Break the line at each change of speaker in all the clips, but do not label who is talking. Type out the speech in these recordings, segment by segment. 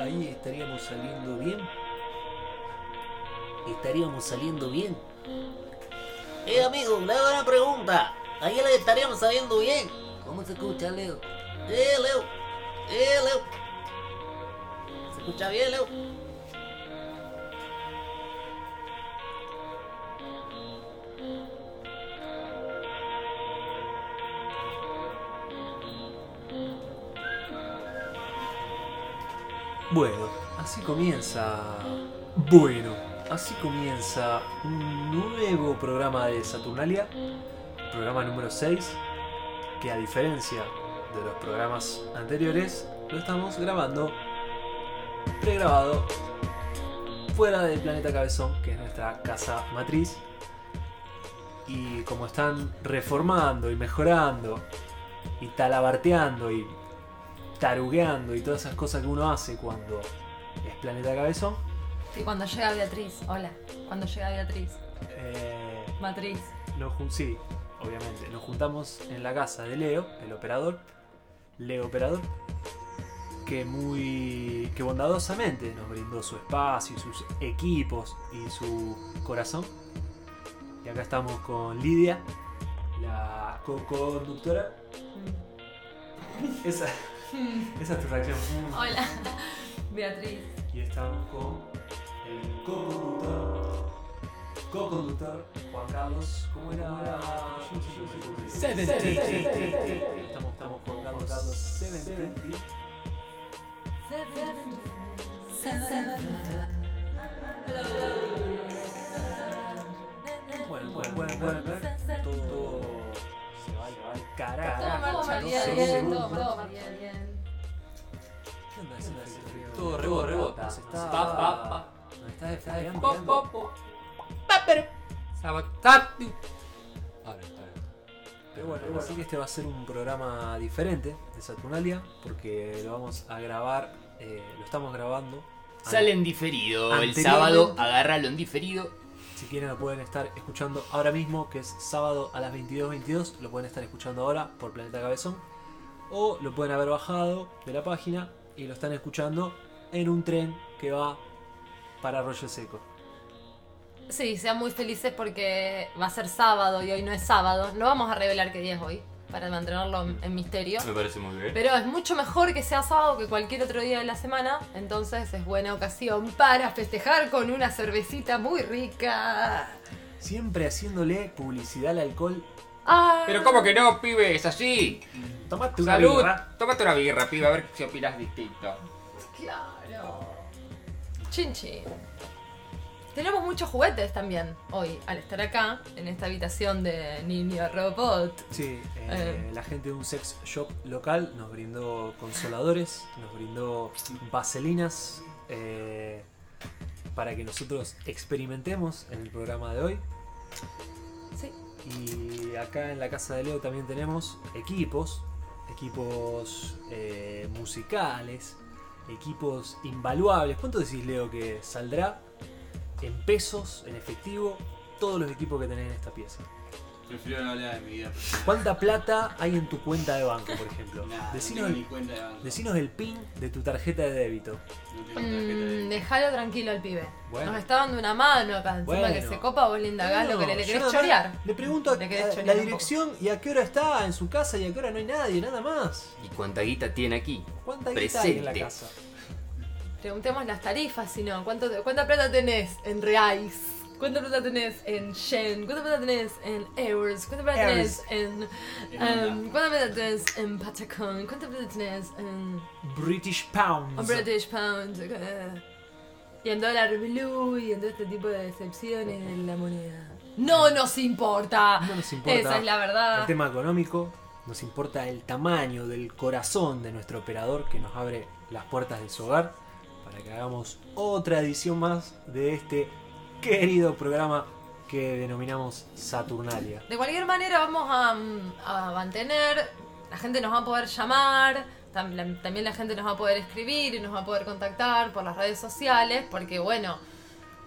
ahí estaríamos saliendo bien. Estaríamos saliendo bien. Amigo, le hago una pregunta. Ahí le estaríamos saliendo bien. ¿Cómo se escucha, Leo? Leo. Leo. ¿Se escucha bien, Leo? Bueno, así comienza un nuevo programa de Saturnalia, programa número 6, que a diferencia de los programas anteriores, lo estamos grabando pregrabado fuera del Planeta Cabezón, que es nuestra casa matriz. Y como están reformando y mejorando y talabarteando y tarugueando y todas esas cosas que uno hace cuando es Planeta Cabezón.
Y cuando llega Beatriz, hola. Cuando llega Beatriz. Matriz.
Sí, obviamente. Nos juntamos en la casa de Leo, el operador. Leo Operador. Que bondadosamente nos brindó su espacio, sus equipos y su corazón. Y acá estamos con Lidia, la co-conductora. Esa es tu reacción.
Hola, Beatriz.
Y estamos con el co-conductor Juan Carlos. ¿Cómo era? Estamos con Carlos 720. Bueno. Todo se va al carajo.
Todo marcharía bien, todo marcharía bien.
¿Qué onda ese frío? Todo rebota. Nos está desfriando. Pero bueno, así que este va a ser un programa diferente de Saturnalia, porque lo vamos a grabar, lo estamos grabando.
Sale en diferido, el
Anteriormente.
sábado, agárralo en diferido.
Si quieren lo pueden estar escuchando ahora mismo, que es sábado a las 22:22, lo pueden estar escuchando ahora por Planeta Cabezón, o lo pueden haber bajado de la página y lo están escuchando en un tren que va para Arroyo Seco.
Sí, sean muy felices porque va a ser sábado y hoy no es sábado. No vamos a revelar qué día es hoy, para mantenerlo en misterio.
Me parece muy bien.
Pero es mucho mejor que sea sábado que cualquier otro día de la semana. Entonces es buena ocasión para festejar con una cervecita muy rica.
Siempre haciéndole publicidad al alcohol.
Ah,
Pero ¿cómo que no, pibe? Es así.
Tomate una
Salud.
birra.
Tómate una birra, pibe, a ver si opinas distinto.
claro. Chin chin. Tenemos muchos juguetes también hoy, al estar acá, en esta habitación de Niño Robot.
Sí, la gente de un sex shop local nos brindó consoladores, nos brindó vaselinas para que nosotros experimentemos en el programa de hoy.
Sí.
Y acá en la casa de Leo también tenemos equipos musicales, equipos invaluables. ¿Cuánto decís, Leo, que saldrá en pesos, en efectivo, todos los equipos que tenés en esta pieza?
Prefiero no hablar de mi vida personal.
¿Cuánta plata hay en tu cuenta de banco, por ejemplo?
Nada,
Decinos,
no tengo ni cuenta de banco.
decinos el PIN de tu tarjeta de débito.
No tengo tarjeta de...
Dejalo tranquilo al pibe.
Bueno.
Nos está dando una mano acá, encima
Bueno.
que se copa, vos le indagás lo que le
yo
querés
nada más
chorear.
Le pregunto
Le querés
la
chorear un
dirección y a qué hora está en su casa y a qué hora no hay nadie, nada más.
¿Y cuánta guita tiene aquí?
¿Cuánta guita hay en la
Presente.
casa?
Preguntemos las tarifas, si no. ¿Cuánta plata tenés en reais? ¿Cuánta plata tenés en yen? ¿Cuánta plata tenés en euros? ¿Cuánta plata tenés en... ¿Cuánta plata tenés en patacón? ¿Cuánta plata tenés en
British Pounds.
British pound? Y en dólar blue y en todo este tipo de decepciones de la moneda. ¡No nos importa!
No nos importa
Esa es la verdad.
el tema económico, nos importa el tamaño del corazón de nuestro operador que nos abre las puertas de su hogar para que hagamos otra edición más de este querido programa que denominamos Saturnalia.
De cualquier manera vamos a mantener, la gente nos va a poder llamar, también la gente nos va a poder escribir y nos va a poder contactar por las redes sociales, porque bueno,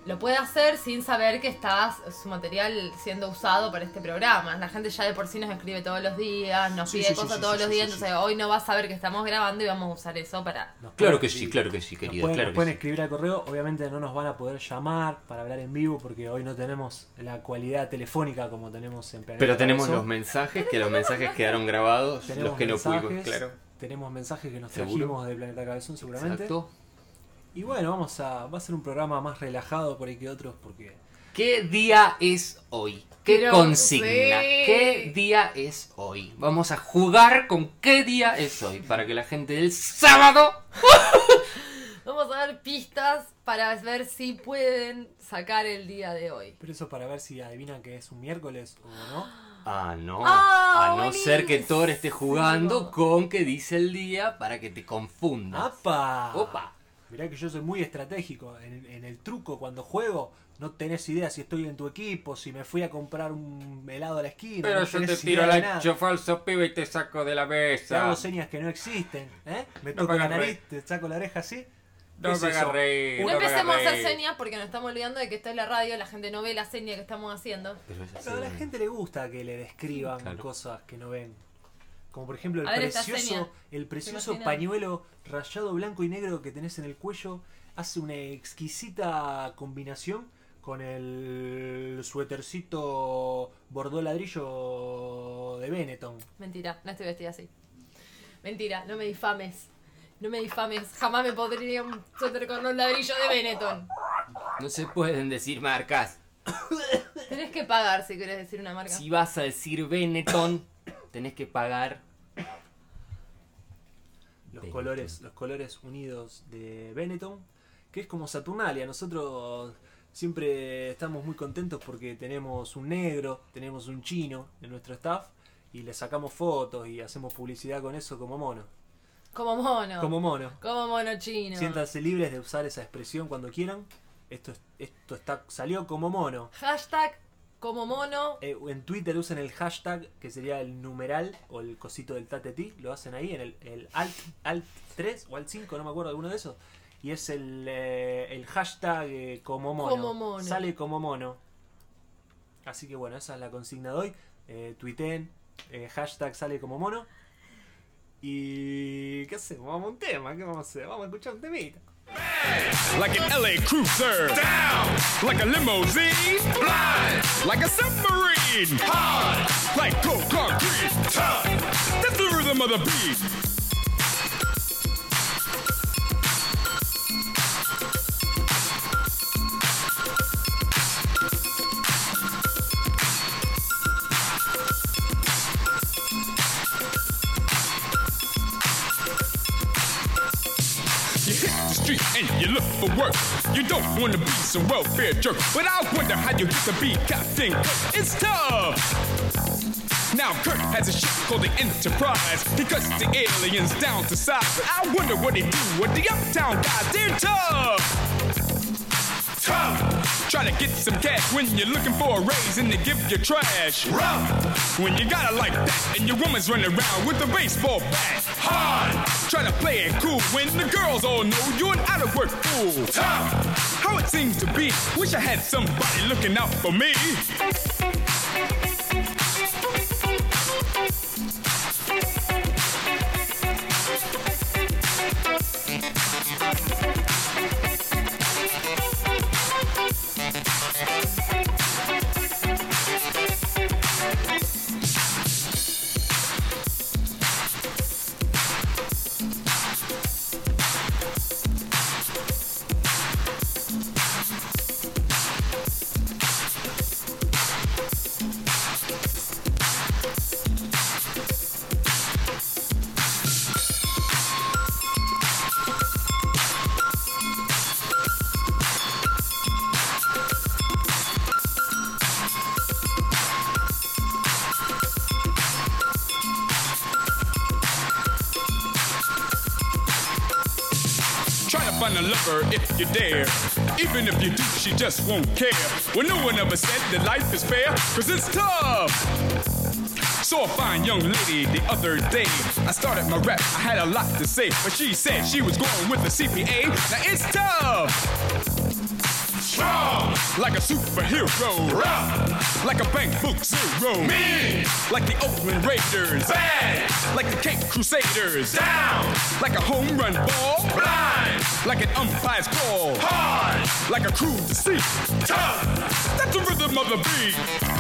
lo puede hacer sin saber que está su material siendo usado para este programa. La gente ya de por sí nos escribe todos los días, nos pide cosas todos los días, entonces hoy no va a saber que estamos grabando y vamos a usar eso para...
Claro que sí, querido.
Nos pueden escribir al correo. Obviamente no nos van a poder llamar para hablar en vivo porque hoy no tenemos la cualidad telefónica como tenemos en Planeta
Pero tenemos
Cabezón.
los mensajes, que los mensajes quedaron grabados,
Tenemos
los que no
mensajes,
pudimos, claro.
Tenemos mensajes que nos
¿Seguro?
trajimos de Planeta Cabezón seguramente.
Exacto.
Y bueno, va a ser un programa más relajado por ahí que otros porque...
¿Qué día es hoy? ¿Qué
Pero,
consigna?
sí.
¿Qué día es hoy? Vamos a jugar con qué día es hoy para que la gente del sábado...
Vamos a dar pistas para ver si pueden sacar el día de hoy.
Pero eso para ver si adivinan que es un miércoles o no.
Ah, no.
Ah,
a no ser que
buenísimo.
Thor esté jugando con que dice el día para que te confundas.
¡Apa!
Opa.
Mirá que yo soy muy estratégico. En el truco, cuando juego, no tenés idea si estoy en tu equipo, si me fui a comprar un helado a la esquina.
Pero
no
yo te
tenés
tiro
idea de
el
nada.
ancho falso, pibe, y te saco de la
Te hago
mesa.
señas que no existen. Me
No
toco
me
la
agarré.
nariz, te saco la oreja así.
No
¿Qué es
me
eso?
agarré.
No
me
empecemos a hacer
agarré.
señas porque nos estamos olvidando de que esto es la radio, la gente no ve la seña que estamos haciendo.
Pero es así.
Pero a la gente le gusta que le describan
Claro.
cosas que no ven. Como por ejemplo
A ver esta seña.
el precioso
imaginas?
pañuelo rayado blanco y negro que tenés en el cuello. Hace una exquisita combinación con el suétercito bordó ladrillo de Benetton.
Mentira, no estoy vestida así. Mentira, no me difames. No me difames. Jamás me podría un suéter con un ladrillo de Benetton.
No se pueden decir marcas.
Tenés que pagar si querés decir una marca.
Si vas a decir Benetton, tenés que pagar.
Los
Benetton.
colores unidos de Benetton, que es como Saturnalia. Nosotros siempre estamos muy contentos porque tenemos un negro, tenemos un chino en nuestro staff y le sacamos fotos y hacemos publicidad con eso como mono.
Como mono.
Como mono.
Como mono chino.
Siéntanse libres de usar esa expresión cuando quieran. Esto salió como mono.
Hashtag como mono.
En Twitter usen el hashtag, que sería el numeral o el cosito del tatetí. Lo hacen ahí en el alt 3 o alt 5, no me acuerdo, alguno de esos. Y es el hashtag como mono.
Como mono.
Sale como mono. Así que bueno, esa es la consigna de hoy. Tuiteen, hashtag sale como mono. Y ¿qué hacemos? Vamos a un tema. ¿Qué vamos a hacer? Vamos a escuchar un temita.
Like an LA cruiser, down. Like a limousine, blind. Like a submarine, hard. Like cold concrete, tough. That's the rhythm of the beat. You hit the street and you look for work. You don't want to be some welfare jerk, but I wonder how you get to be Captain Kirk. It's tough. Now Kirk has a ship called the Enterprise. He cuts the aliens down to size. But I wonder what he do with the uptown guys. They're tough. Tough. Try to get some cash when you're looking for a raise and they give you trash. Rough. When you got it like that and your woman's running around with a baseball bat. Hard. Try to play it cool when the girls all know you're an out of work fool. Tough. How it seems to be. Wish I had somebody looking out for me. Try to find a lover if you dare. Even if you do, she just won't care. Well, no one ever said that life is fair, cause it's tough. Saw a fine young lady the other day. I started my rap, I had a lot to say, but she said she was going with the CPA. Now it's tough. Strong. Like a superhero. Rough. Like a bank book zero. Mean. Like the Oakland Raiders. Bad. Like the Cape Crusaders. Down. Like a home run ball. Blind. Like an umpire's call. Hard. Like a cruise to sea. Tough. That's the rhythm of the beat.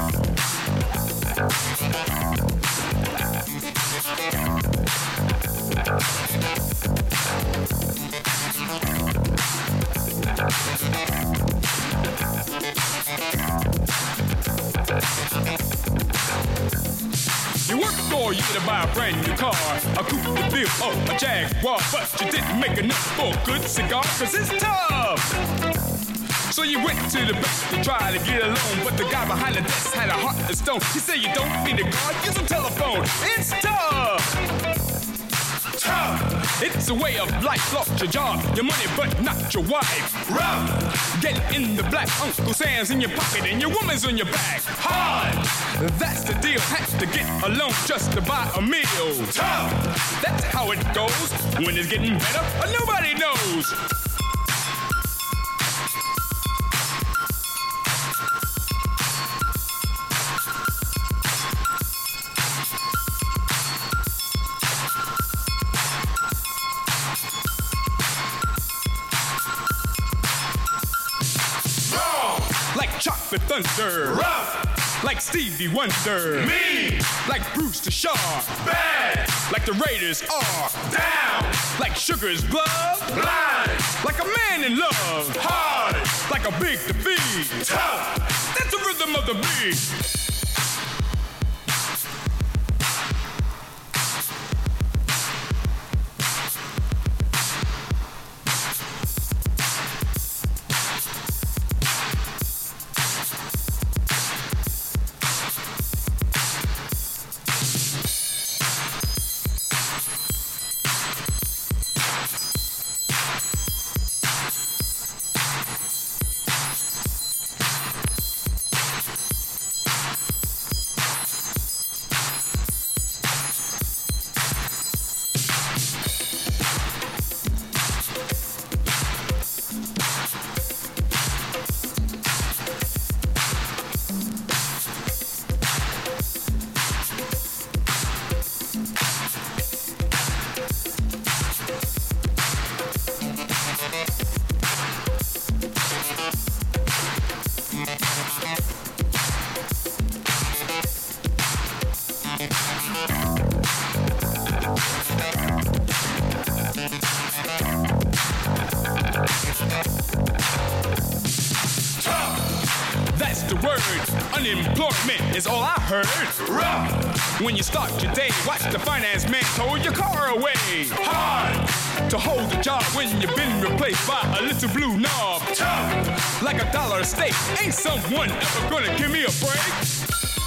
You worked all year to buy a brand new car, a coupe de ville, oh, a Jaguar, but you didn't make enough for a good cigar, cause it's tough. So you went to the bank to try to get a loan, but the guy behind the desk had a heart of stone. He said you don't need a card, use a telephone. It's tough. Tough. It's a way of life, lost your job, your money, but not your wife. Rough. Get in the black, Uncle Sam's in your pocket and your woman's on your back. Hard. That's the deal, had to get a loan just to buy a meal. Tough. That's how it goes. When it's getting better, nobody knows. Chocolate thunder, rough, like Stevie Wonder, mean, like Brewster Shaw, bad, like the Raiders are, down, like sugar's blood, blind, like a man in love, hard, like a big defeat, tough. That's the rhythm of the beat. That's the word. Unemployment is all I heard. Rough. When you start your day, watch the finance man tow your car away. Hard. To hold the job when you've been replaced by a little blue knob. Tough. Like a dollar a steak. Ain't someone ever gonna give me a break?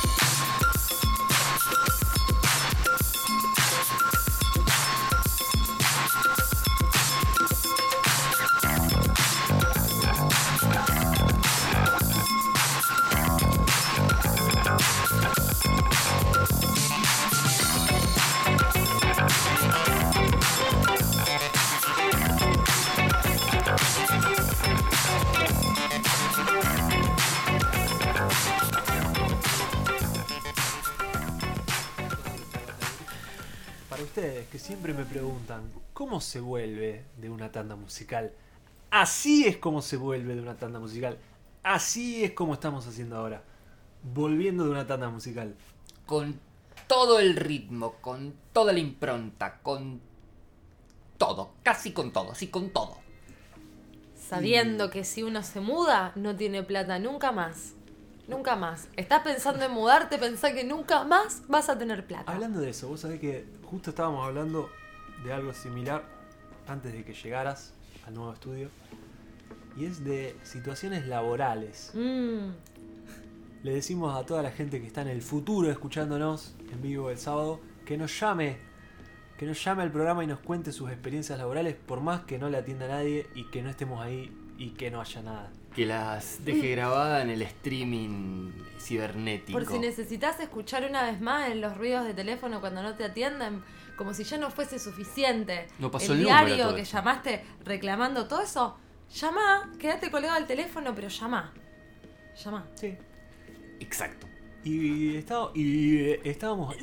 Ustedes que siempre me preguntan ¿cómo se vuelve de una tanda musical? Así es como se vuelve de una tanda musical. Así es como estamos haciendo ahora. Volviendo de una tanda musical.
Con todo el ritmo, con toda la impronta, con todo, casi con todo, sí, con todo.
Sabiendo que si uno se muda, no tiene plata nunca más. Nunca más. Estás pensando en mudarte, pensá que nunca más vas a tener plata.
Hablando de eso, vos sabés que justo estábamos hablando de algo similar antes de que llegaras al nuevo estudio. Y es de situaciones laborales. Le decimos a toda la gente que está en el futuro escuchándonos en vivo el sábado que nos llame al programa y nos cuente sus experiencias laborales, por más que no le atienda a nadie y que no estemos ahí y que no haya nada.
Que las deje grabada en el streaming cibernético.
Por si necesitas escuchar una vez más en los ruidos de teléfono cuando no te atienden, como si ya no fuese suficiente.
No pasó
el
el número,
diario
todo
que
eso.
llamaste reclamando todo eso, Llamá, quédate colgado al teléfono, pero llamá.
Sí.
Exacto.
Y estábamos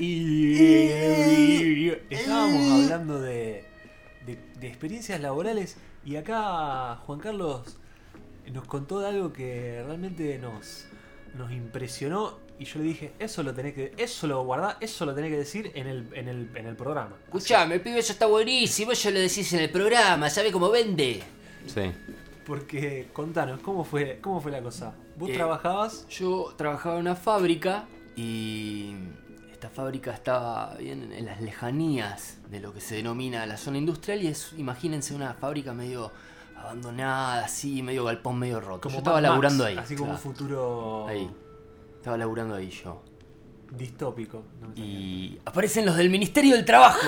hablando de experiencias laborales y acá Juan Carlos nos contó de algo que realmente nos impresionó y yo le dije, eso lo guardás, eso lo tenés que decir en el programa.
Escuchame, pibe, eso está buenísimo, eso lo decís en el programa, ¿sabe cómo vende? Sí.
Porque, contanos, ¿cómo fue la cosa? ¿Vos trabajabas?
Yo trabajaba en una fábrica y esta fábrica estaba bien en las lejanías de lo que se denomina la zona industrial y es, imagínense, una fábrica medio abandonada, así, medio galpón, medio roto.
Como
yo estaba
Mad Max,
laburando ahí.
Así como un futuro
Ahí. Estaba laburando ahí yo.
distópico. No me salía.
Y aparecen los del Ministerio del Trabajo.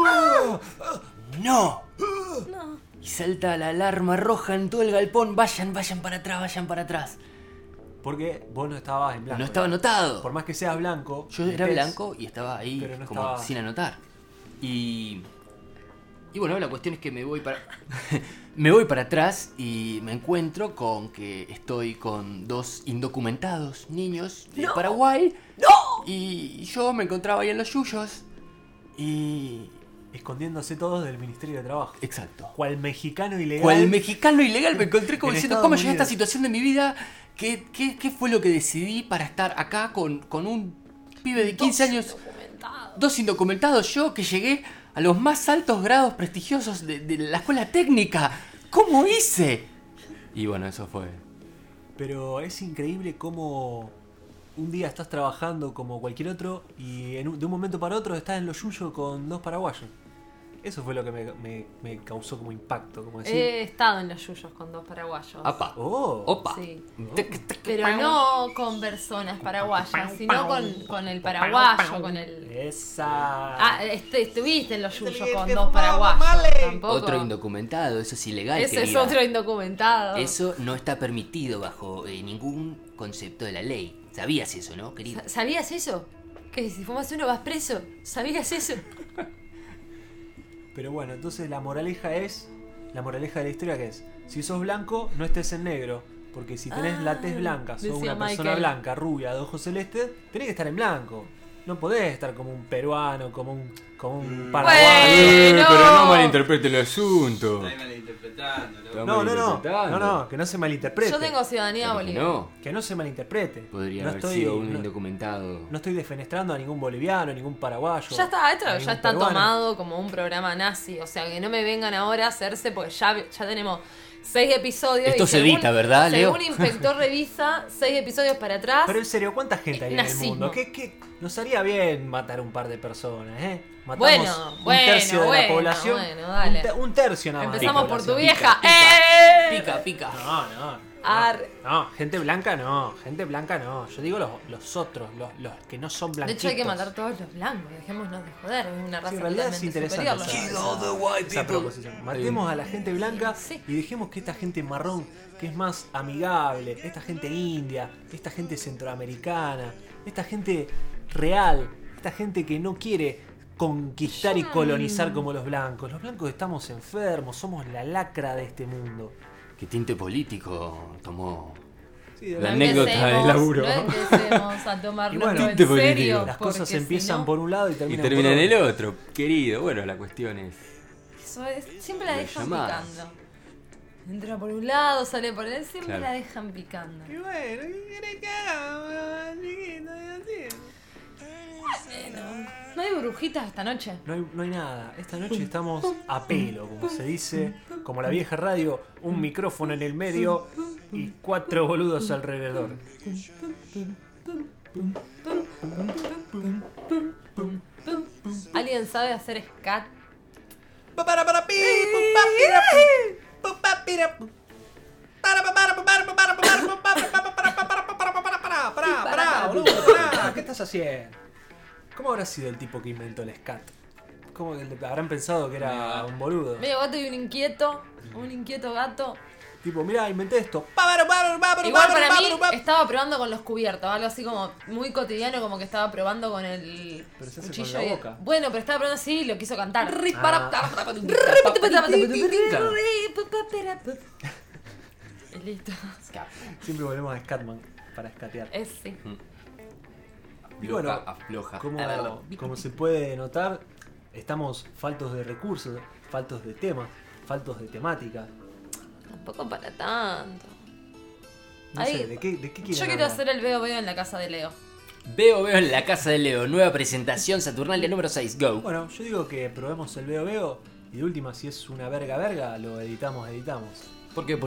¡No! Y salta la alarma roja en todo el galpón. Vayan para atrás.
Porque vos no estabas en blanco.
No estaba anotado.
Por más que seas blanco.
Yo era blanco y estaba ahí
pero no
como
estaba...
sin anotar. Y bueno, la cuestión es que me voy para atrás y me encuentro con que estoy con 2 indocumentados niños de Paraguay.
¡No!
Y yo me encontraba ahí en los yuyos. Y...
escondiéndose todos del Ministerio de Trabajo.
Exacto.
Cual mexicano ilegal.
Cual mexicano ilegal me encontré como
En
diciendo,
Estados
¿cómo llegué a esta
Unidos?
situación de mi vida? ¿Qué fue lo que decidí para estar acá con un pibe de 15 años? 2 indocumentados, yo que llegué a los más altos grados prestigiosos de la escuela técnica. ¿Cómo hice? Y bueno, eso fue.
Pero es increíble cómo un día estás trabajando como cualquier otro y de un momento para otro estás en lo yuyo con 2 paraguayos. Eso fue lo que me causó como impacto, como decir...
He estado en los yuyos con 2 paraguayos.
¡Apa!
¡Oh!
¡Opa!
Sí. Pero no con personas paraguayas, sino con el paraguayo, con el...
¡Esa!
Estuviste en los yuyos con 2 paraguayos. Tampoco.
Otro indocumentado, eso es ilegal.
Ese es
querida.
otro indocumentado.
Eso no está permitido bajo ningún concepto de la ley. ¿Sabías eso, no, querido?
¿Sabías eso? Que si fumas uno vas preso. ¿Sabías eso?
Pero bueno, entonces la moraleja de la historia que es, si sos blanco, no estés en negro, porque si tenés la tez blanca, sos
decía
una persona
Michael.
blanca, rubia, de ojos celestes, tenés que estar en blanco. No podés estar como un peruano, como un paraguayo.
Bueno.
pero no malinterprete el asunto.
Está malinterpretándolo.
No, que no se malinterprete.
Yo tengo ciudadanía boliviana.
No,
Que no se malinterprete.
podría
no
haber
estoy,
sido un
no-
indocumentado.
No estoy defenestrando a ningún boliviano, ningún paraguayo.
Ya está, esto
a
ya
ningún
está
peruano.
tomado como un programa nazi. O sea, que no me vengan ahora a hacerse, porque ya tenemos 6 episodios.
Esto
y
se edita, ¿verdad, Leo?
Según Inspector revisa, 6 episodios para atrás.
Pero en serio, ¿cuánta gente hay en el
Nazismo.
mundo? ¿Qué? Nos haría bien matar un par de personas, ¿eh? Matamos
Bueno,
un tercio de la
bueno,
población.
bueno, dale.
Un tercio nada más.
Empezamos
de la
por tu
población.
vieja.
Pica.
No, gente blanca no. Yo digo los otros, los que no son
De
blanquitos.
hecho, hay que matar todos los blancos. Dejémonos de joder. Es una raza
Sí, en realidad es
totalmente
interesante
superior.
esa proposición. Matemos a la gente blanca
Sí.
y dejemos que esta gente marrón, que es más amigable, esta gente india, esta gente centroamericana, esta gente real, esta gente que no quiere conquistar y colonizar como los blancos. Los blancos estamos enfermos, somos la lacra de este mundo.
¿Qué tinte político tomó?
Sí, de
La
verdad.
anécdota del laburo.
No empecemos a
Y
tomarlo
bueno,
en
político.
serio.
Las cosas
porque
empiezan
si no,
por un lado y
Y
terminan
termina
por
en el
otro.
otro, querido. Bueno, la cuestión es...
Eso es, siempre la
Lo
dejan
llamás.
picando. Entra por un lado, sale por el siempre
Claro.
la dejan picando.
Y bueno, ¿qué querés que haga, chiquito? Y así.
¿No hay burbujitas esta noche?
No hay nada. Esta noche estamos a pelo, como se dice, como la vieja radio, un micrófono en el medio y 4 boludos alrededor.
¿Alguien sabe hacer scat?
Pará, boludo, pará. ¿Qué estás haciendo? ¿Cómo habrá sido el tipo que inventó el scat? ¿Cómo que habrán pensado que era un boludo?
Medio gato y un inquieto gato.
Tipo, mirá, inventé esto.
Igual para mí estaba probando con los cubiertos, algo así como muy cotidiano, como que estaba probando con el
Pero se hace
cuchillo.
con la
y-
boca.
Bueno, pero estaba probando así y lo quiso cantar. facilito.
Siempre volvemos a Scatman para escatear.
Es sí.
Y bueno,
afloja.
como se puede notar, estamos faltos de recursos, faltos de temas, faltos de temática.
Tampoco para tanto.
No
Ahí-
sé, ¿de qué quieren
Yo quiero
hablar?
hacer el veo en la casa de Leo.
Veo en la casa de Leo. Nueva presentación Saturnalia número 6. Go.
Bueno, yo digo que probemos el veo y de última, si es una verga, lo editamos.
¿Por qué?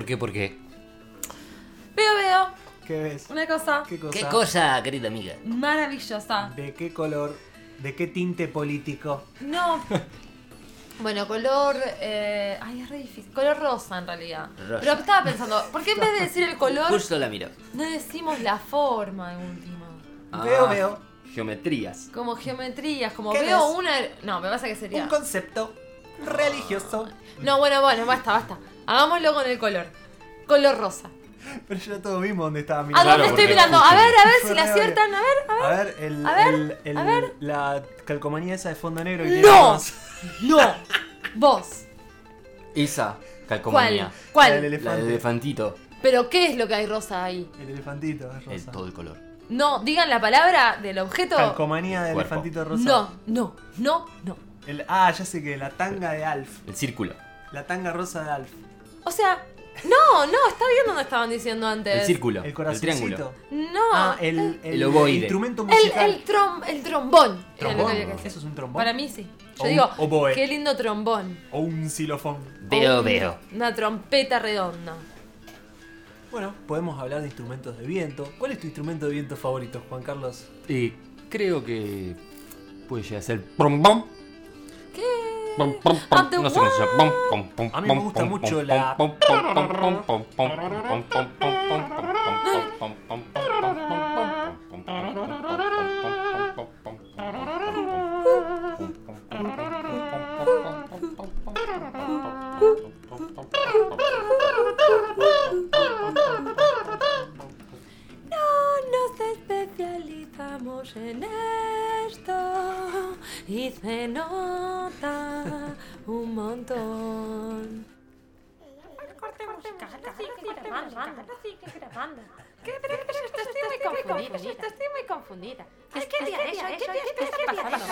Veo.
¿Qué ves?
Una cosa
¿Qué cosa?
¿Qué cosa, querida amiga?
maravillosa.
¿De qué color? ¿De qué tinte político?
No. Bueno, color. Ay, es re difícil. Color rosa en realidad.
Rosa.
Pero estaba pensando, ¿por qué en vez de decir el color,
Justo la miro.
no decimos la forma de última?
Veo.
Geometrías.
Como geometrías, como
¿Qué
veo
ves?
una. No, me pasa que sería.
Un concepto religioso.
No, bueno, basta. Hagámoslo con el color. Color rosa.
Pero ya todos vimos dónde estaba
¿A
mirando.
dónde estoy
porque
mirando?
justo-
A ver
Fue
si la
re
aciertan. A ver. A ver.
la calcomanía esa de fondo negro y
¡No!
tiene dos.
No. Vos.
Esa calcomanía.
La
¿Cuál?
del
La del
elefante.
elefantito.
Pero ¿qué es lo que hay rosa ahí?
El elefantito es rosa.
Todo el color.
No, digan la palabra del objeto.
Calcomanía del
Cuerpo.
elefantito rosa.
No.
Ya sé que la tanga de Alf.
El círculo.
La tanga rosa de Alf.
O sea, no, está bien donde estaban diciendo antes.
El círculo.
El
El
corazoncito.
triángulo.
No.
El ovoide.
instrumento musical.
El trombón. Era lo
¿Trombón?
que había que decir.
¿Eso es un trombón?
Para mí sí. Yo
O un
digo,
oboe.
qué lindo trombón.
O un xilofón.
Veo.
Una trompeta redonda.
Bueno, podemos hablar de instrumentos de viento. ¿Cuál es tu instrumento de viento favorito, Juan Carlos?
Creo que puede llegar a ser trombón.
¿Qué?
Pom, pom, pom.
I'm the
No sé cómo se llama. Pom, pom, pom,
A mí me
pom,
gusta
pom,
mucho
pom,
la-
pom, pom, pom, pom, pom, pom, pom, pom, pom, pom,
Nos especializamos en esto y se nota un montón. Estoy muy confundida. ¿Qué día es hoy? ¿Qué está pasando?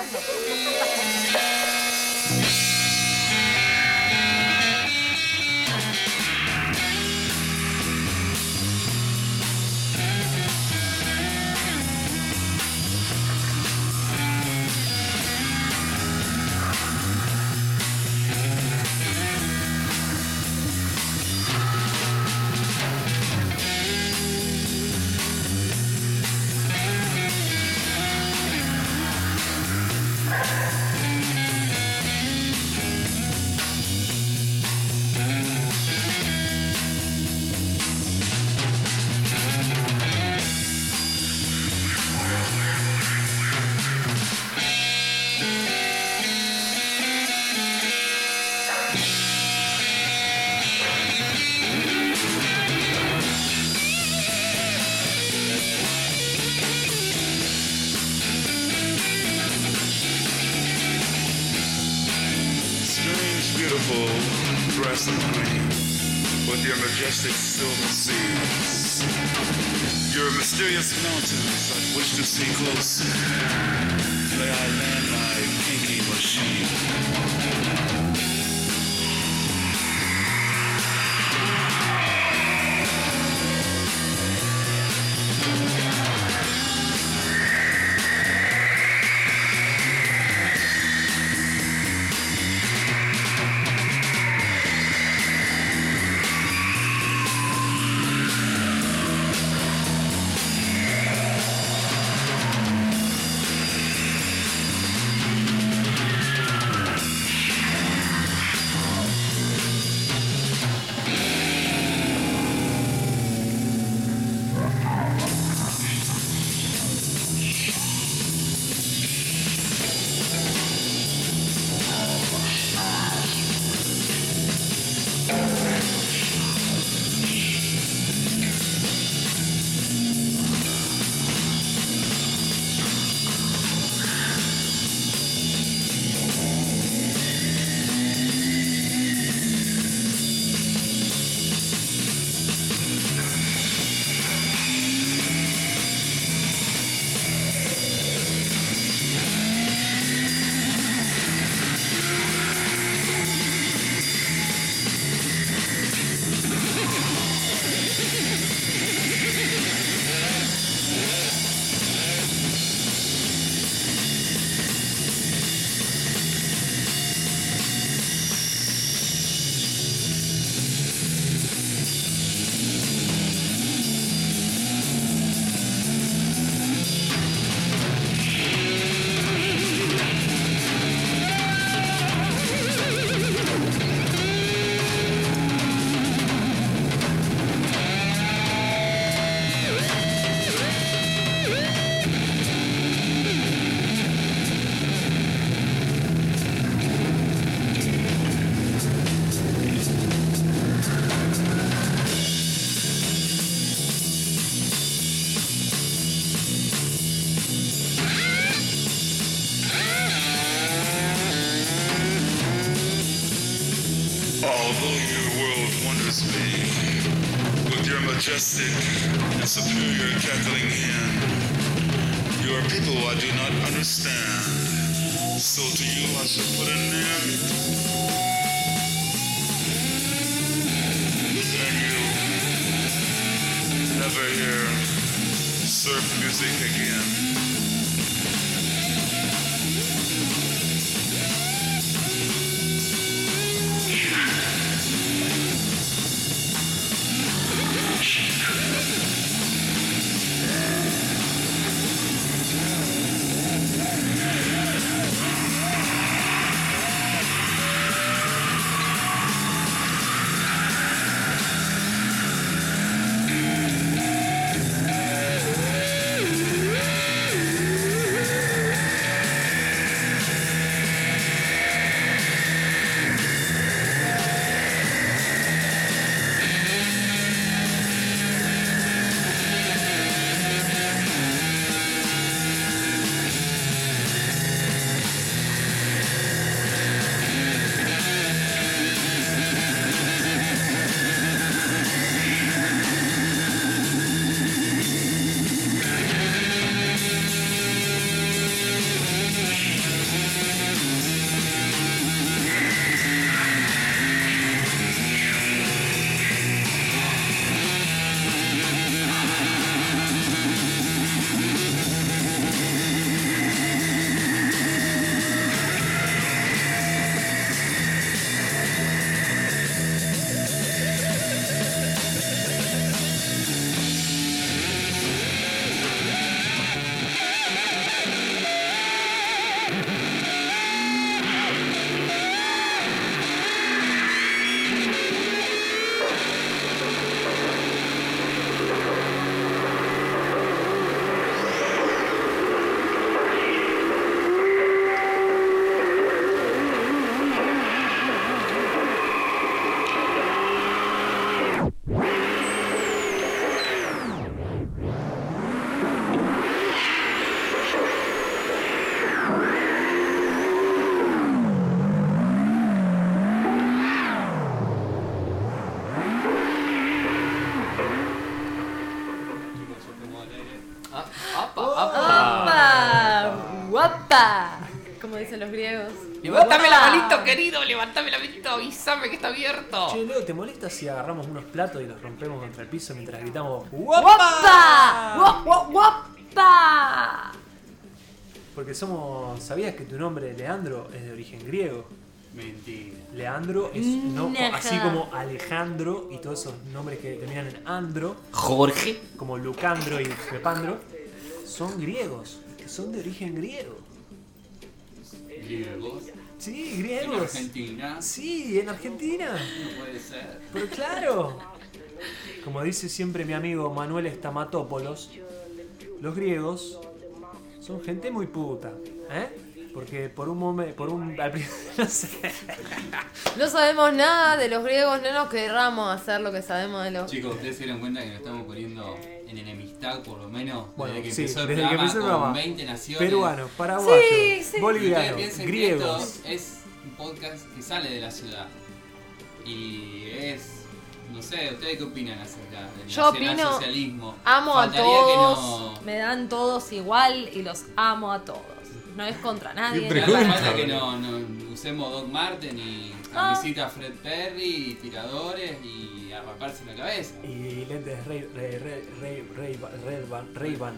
Strange, beautiful, dress of green, with your majestic silver seas, your mysterious mountains I wish to see close. May I land my kinky machine. although your world wonders me, with your majestic and superior cackling hen, you are people I do not understand. So to you I shall put an end. And you never hear surf music again.
¡Guapa! Como dicen los griegos.
Levántame la
¡Guapa!
manito, querido, levántame la manito, avísame que está abierto.
Che, Leo, ¿te molesta si agarramos unos platos y los rompemos contra el piso mientras gritamos
¡Guapa! ¡Guapa!
Porque ¿sabías que tu nombre, Leandro, es de origen griego?
Mentira.
Leandro es
Neja.
así como Alejandro y todos esos nombres que terminan en andro,
Jorge.
como Lucandro y Pepandro, son griegos, son de origen griego.
¿Griegos?
Sí,
¿En
griegos.
Argentina?
Sí, en Argentina.
No puede ser.
Pero claro. Como dice siempre mi amigo Manuel Stamatopoulos, los griegos son gente muy puta, ¿eh? Porque por un momento, no sé.
No sabemos nada de los griegos, no nos querramos hacer lo que sabemos de los...
Chicos, ustedes se dieron cuenta que nos estamos poniendo en enemistad, por lo menos,
Bueno,
desde que
sí,
empezó el
desde que
programa,
empezó el
con
programa.
20 naciones.
Peruanos, paraguayos,
Sí, sí.
Y ustedes
bolivianos,
piensen
griegos.
que esto es un podcast que sale de la ciudad. Y es... No sé, ¿ustedes qué opinan acerca del
Yo opino,
nacionalsocialismo?
Amo a
Faltaría
todos,
que no...
me dan todos igual y los amo a todos. No es contra nadie.
Siempre
no es
juntos.
para
Falta que
nadie.
no usemos Doc Marten y camisita Fred Perry y tiradores y arraparse la cabeza.
Y lentes Ray-Ban,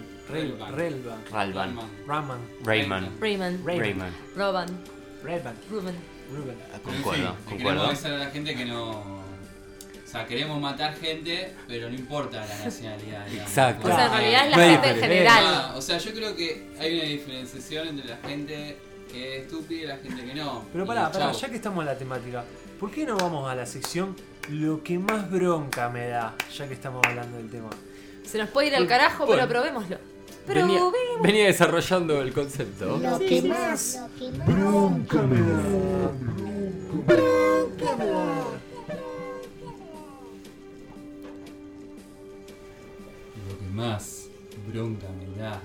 Ralban.
Raman,
Rayman.
Rayman,
Rayman.
Roban,
Ray-Ban,
Ruben.
Ruben.
Concuerdo,
Queremos
concuerdo.
avisar a la gente que no... O sea, queremos matar gente, pero no importa la nacionalidad. Digamos.
Exacto.
O sea, en realidad es la
No hay
gente en
diferencia.
general.
O sea, yo creo que hay una diferenciación entre la gente que es estúpida y la gente que no.
Pero
Y
pará,
chau.
ya que estamos en la temática, ¿por qué no vamos a la sección lo que más bronca me da, ya que estamos hablando del tema?
Se nos puede ir al carajo,
Bueno.
pero probémoslo. Pero
Venía desarrollando el concepto.
Lo que más bronca me da. Bronca me da.
Lo que más bronca me da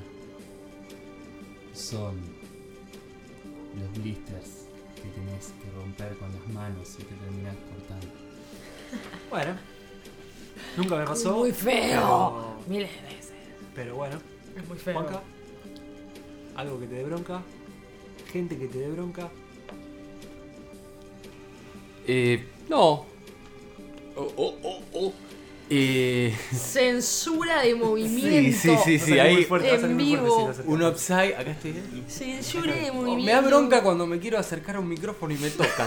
son los blisters que tenés que romper con con las manos y te terminás cortando.
Bueno, nunca me pasó.
Muy feo.
Pero,
Miles de veces.
pero bueno,
Es muy feo.
Juanca, algo que te dé bronca, gente que te dé bronca.
No.
Censura de movimiento.
Sí,
Va a salir
ahí
muy fuerte, va a salir
en
muy fuerte
vivo.
si lo acercas.
un upside, acá estoy.
Censura de movimiento.
Me da bronca cuando me quiero acercar a un micrófono y me tocan.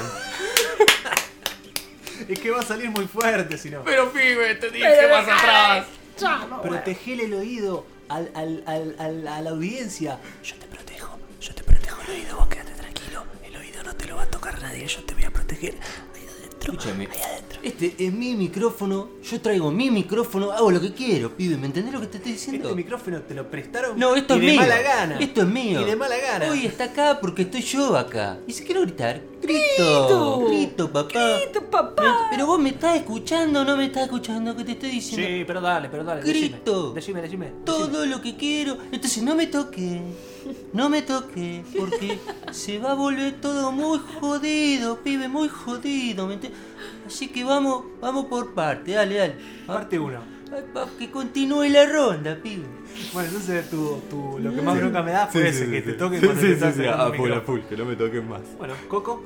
Es que va a salir muy fuerte si no.
Pero pibe, te dije
Pero
más atrás.
Chamo,
Protegele el oído a la audiencia. Yo te protejo el oído, vos quédate tranquilo. El oído no te lo va a tocar nadie, yo te voy a proteger. Ahí adentro.
Escúchame.
Ahí adentro.
Este es mi micrófono, yo traigo mi micrófono, hago lo que quiero, pibe, ¿me entendés lo que te estoy diciendo?
Este micrófono te lo prestaron
No, esto
y
es
de
mío.
mala gana.
Esto es mío.
Y de mala gana.
Hoy está acá porque estoy yo acá. Y si quiero gritar, grito. Grito, papá.
Grito, papá.
Pero vos me estás escuchando, no me estás escuchando, ¿qué te estoy diciendo?
Sí, pero dale.
Grito.
Decime.
Todo lo que quiero. Entonces no me toque, porque se va a volver todo muy jodido, pibe, muy jodido. ¿Me entiendes? Así que vamos por parte, dale.
Parte 1.
Que continúe la ronda, pibe.
Bueno, entonces lo que más bronca me da fue ese, que te toquen cuando te estás acercando al micrófono.
que no me toquen más.
Bueno, Coco.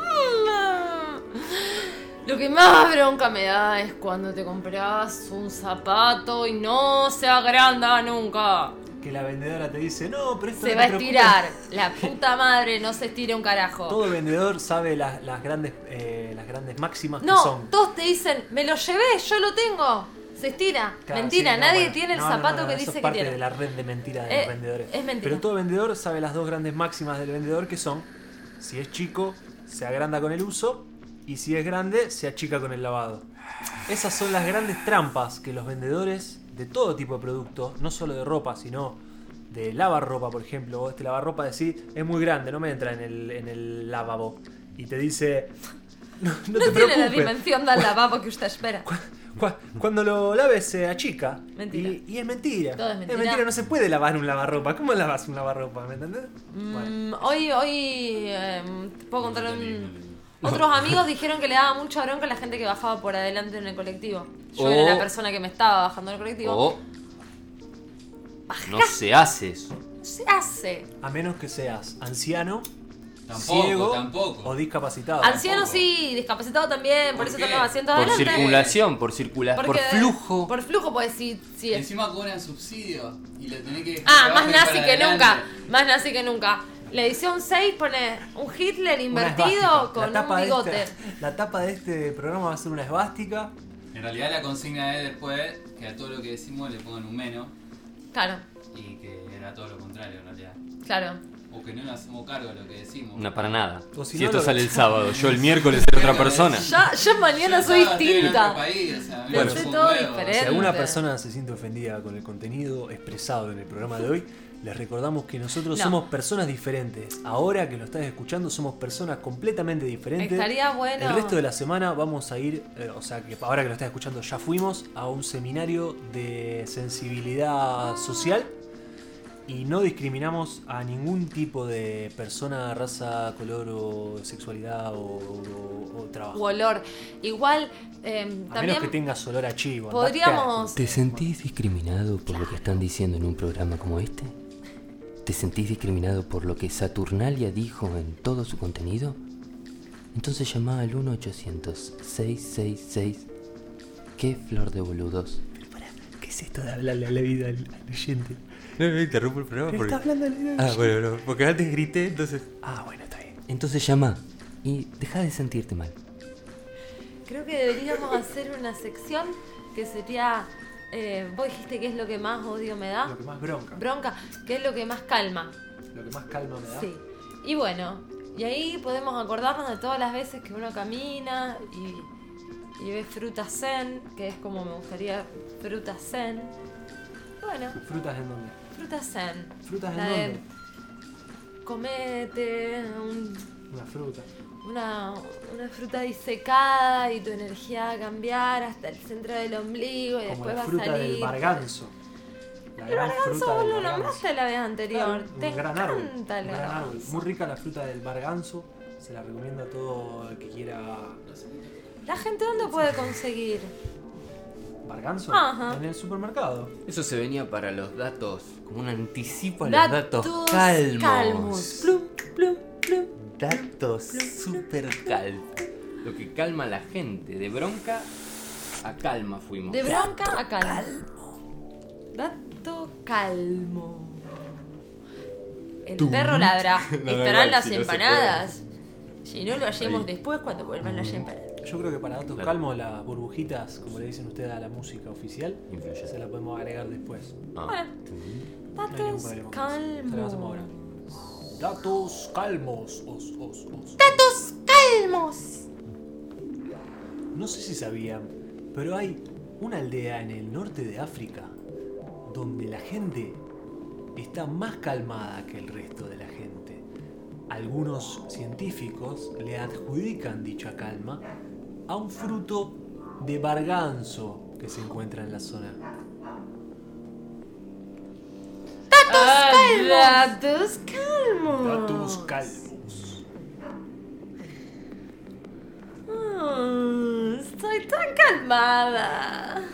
Lo que más bronca me da es cuando te compras un zapato y no se agranda nunca.
Que la vendedora te dice, no, pero esto
Se
no
va a
te preocupes".
estirar. La puta madre no se estira un carajo.
Todo vendedor sabe las grandes máximas que
No,
son.
todos te dicen, me lo llevé, yo lo tengo. Se estira.
Claro,
Mentira,
sí, no,
nadie
bueno.
tiene el
No,
zapato
no,
que
eso
dice
es
que
parte
tiene.
de la red de mentiras de los vendedores.
Es mentira.
Pero todo vendedor sabe las dos grandes máximas del vendedor, que son: si es chico, se agranda con el uso, y si es grande, se achica con el lavado. Esas son las grandes trampas que los vendedores de todo tipo de productos, no solo de ropa, sino de lavarropa, por ejemplo. Vos este lavarropa decís, es muy grande, no me entra en el lavabo. Y te dice, no te
No tiene la
preocupes.
dimensión del lavabo que usted espera.
Cuando lo laves se achica.
Mentira.
Y es mentira.
Todo es mentira.
Es mentira, no se puede lavar un lavarropa. ¿Cómo lavas un lavarropa? ¿Me entendés? Bueno.
Hoy te puedo contar otros amigos dijeron que le daba mucha bronca a la gente que bajaba por adelante en el colectivo. Yo era la persona que me estaba bajando en el colectivo.
Oh, no se hace eso.
Se hace.
A menos que seas anciano,
Tampoco,
ciego
tampoco.
o discapacitado.
Anciano sí, discapacitado también, por
¿Por
eso
qué?
están los asientos
Por
adelante.
circulación, por
Porque-
flujo.
Por flujo, pues sí.
Y encima cobran subsidio y le tenés que.
Más
bajen
nazi
para
que nunca.
adelante.
Más nazi que nunca. La edición 6 pone un Hitler
Una
invertido
esvástica.
con
La
un
tapa de
bigote.
la tapa de este programa va a ser una esvástica.
En realidad la consigna es después que a todo lo que decimos le pongan un menos
Claro,
y que era todo lo contrario en realidad.
claro.
O que no nos hacemos cargo de lo que decimos.
No, para nada.
O si
Si
no,
esto
lo-
sale el sábado, yo el miércoles seré otra persona.
Ya mañana soy
Estoy en otro
distinta.
país, o sea,
Pensé
me chupa un
todo
huevo.
diferente.
Si alguna persona se siente ofendida con el contenido expresado en el programa de hoy, les recordamos que nosotros
No.
somos personas diferentes. Ahora que lo estás escuchando, somos personas completamente diferentes.
Estaría bueno.
El resto de la semana vamos a ir, o sea que ahora que lo estás escuchando ya fuimos a un seminario de sensibilidad social y no discriminamos a ningún tipo de persona, raza, color o sexualidad o trabajo.
U olor. Igual,
A menos que
también
tengas olor a chivo.
podríamos.
¿Te sentís discriminado por lo que están diciendo en un programa como este? ¿Te sentís discriminado por lo que Saturnalia dijo en todo su contenido? Entonces llama al 1-800-666. ¿Qué flor de boludos?
¿Qué es esto de hablarle a la vida al oyente?
No, interrumpo el programa
Pero está hablando a la vida al oyente.
bueno, no, porque antes grité, entonces...
Ah, bueno, está bien.
Entonces llama y deja de sentirte mal.
Creo que deberíamos hacer una sección que sería. Vos dijiste que es lo que más odio me da.
Lo que más bronca.
Bronca, que es lo que más calma.
Lo que más calma me da.
Sí. Y bueno, y ahí podemos acordarnos de todas las veces que uno camina y ve fruta zen, que es como me gustaría fruta zen. Bueno,
¿Frutas en dónde?
fruta zen.
¿Frutas en
La de
dónde?
comete
Una fruta.
una fruta disecada y tu energía va a cambiar hasta el centro del ombligo y
Como
después
la
va a
fruta
salir.
del barganzo. La
El
gran
barganzo
fruta
vos
del
lo
barganzo.
nombraste la vez anterior.
Claro,
Te
un gran árbol.
encanta el
Un gran árbol.
garbanzo.
Muy rica la fruta del barganzo. Se la recomiendo a todo el que quiera.
¿La gente dónde puede conseguir?
¿Barganzo?
Ajá.
En el supermercado.
Eso se venía para los datos, como un anticipo a los datos
calmos.
calmos.
Plum, plum, plum.
Datos super calmos. Lo que calma a la gente. De bronca a calma fuimos.
De bronca a calmo. Dato calmo. El perro ladra. Estarán las
si no se
empanadas. Si no lo hallemos
Ahí.
después cuando vuelvan las empanadas.
Yo creo que para datos
Claro.
calmos, las burbujitas, como le dicen ustedes a la música oficial,
Influye.
se la podemos agregar después.
Ah.
Bueno,
No hay ningún
datos
problema con eso. Se la hacemos
calmos.
ahora. Datos calmos.
Datos calmos.
No sé si sabían, pero hay una aldea en el norte de África donde la gente está más calmada que el resto de la gente. Algunos científicos le adjudican dicha calma a un fruto de barganzo que se encuentra en la zona.
Datos calmos.
Datos calmos.
Estoy tan calmada.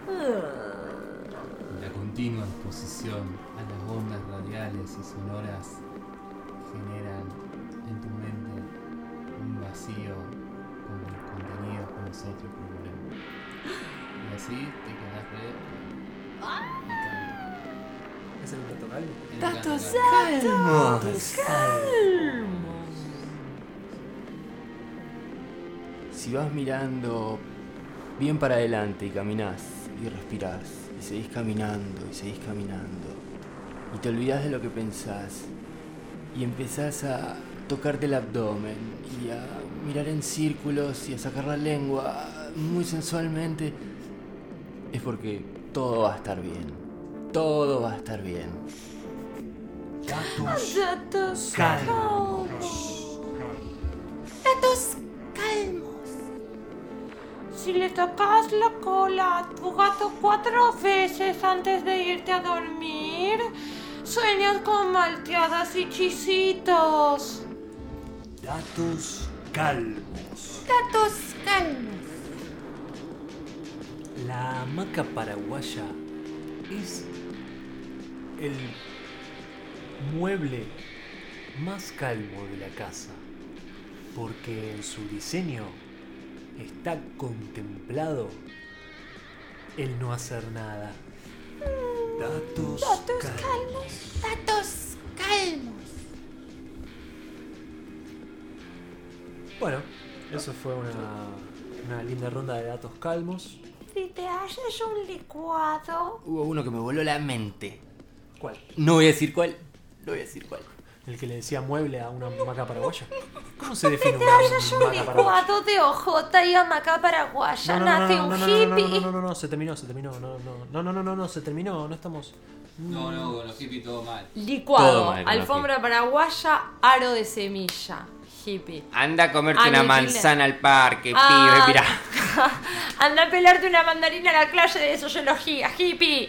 La continua exposición a las ondas radiales y sonoras generan en tu mente un vacío con los contenidos que nosotros proponemos. Y así te quedas
¿Es el dato calmo?
Datos
Calmos.
calmos.
Si vas mirando bien para adelante y caminás y respirás y seguís caminando y te olvidás de lo que pensás y empezás a tocarte el abdomen y a mirar en círculos y a sacar la lengua muy sensualmente, es porque todo va a estar bien. Todo va a estar bien.
Datos
calmos.
Datos calmos. Si le tocas la cola a tu gato 4 veces antes de irte a dormir, sueñas con malteadas y chisitos.
Datos calmos.
Datos calmos.
La hamaca paraguaya es el mueble más calmo de la casa, porque en su diseño está contemplado el no hacer nada. Datos calmos.
Datos calmos.
Bueno, eso fue una linda ronda de datos calmos.
Si te haces un licuado.
Hubo uno que me voló la mente.
¿Cuál?
No voy a decir cuál.
¿El que le decía mueble a una hamaca paraguaya? ¿Cómo se define
Te
una
haces un
hamaca paraguaya?
licuado de hojota y hamaca paraguaya. Nace un hippie.
No, se terminó, se terminó, no estamos...
No, con los hippies todo mal.
Todo
Licuado,
mal con los
alfombra paraguaya, aro de semilla, hippie.
Anda a comerte
Aniquila.
una manzana al parque,
Ah,
pibe, mirá.
Anda a pelarte una mandarina a la clase de sociología, hippie.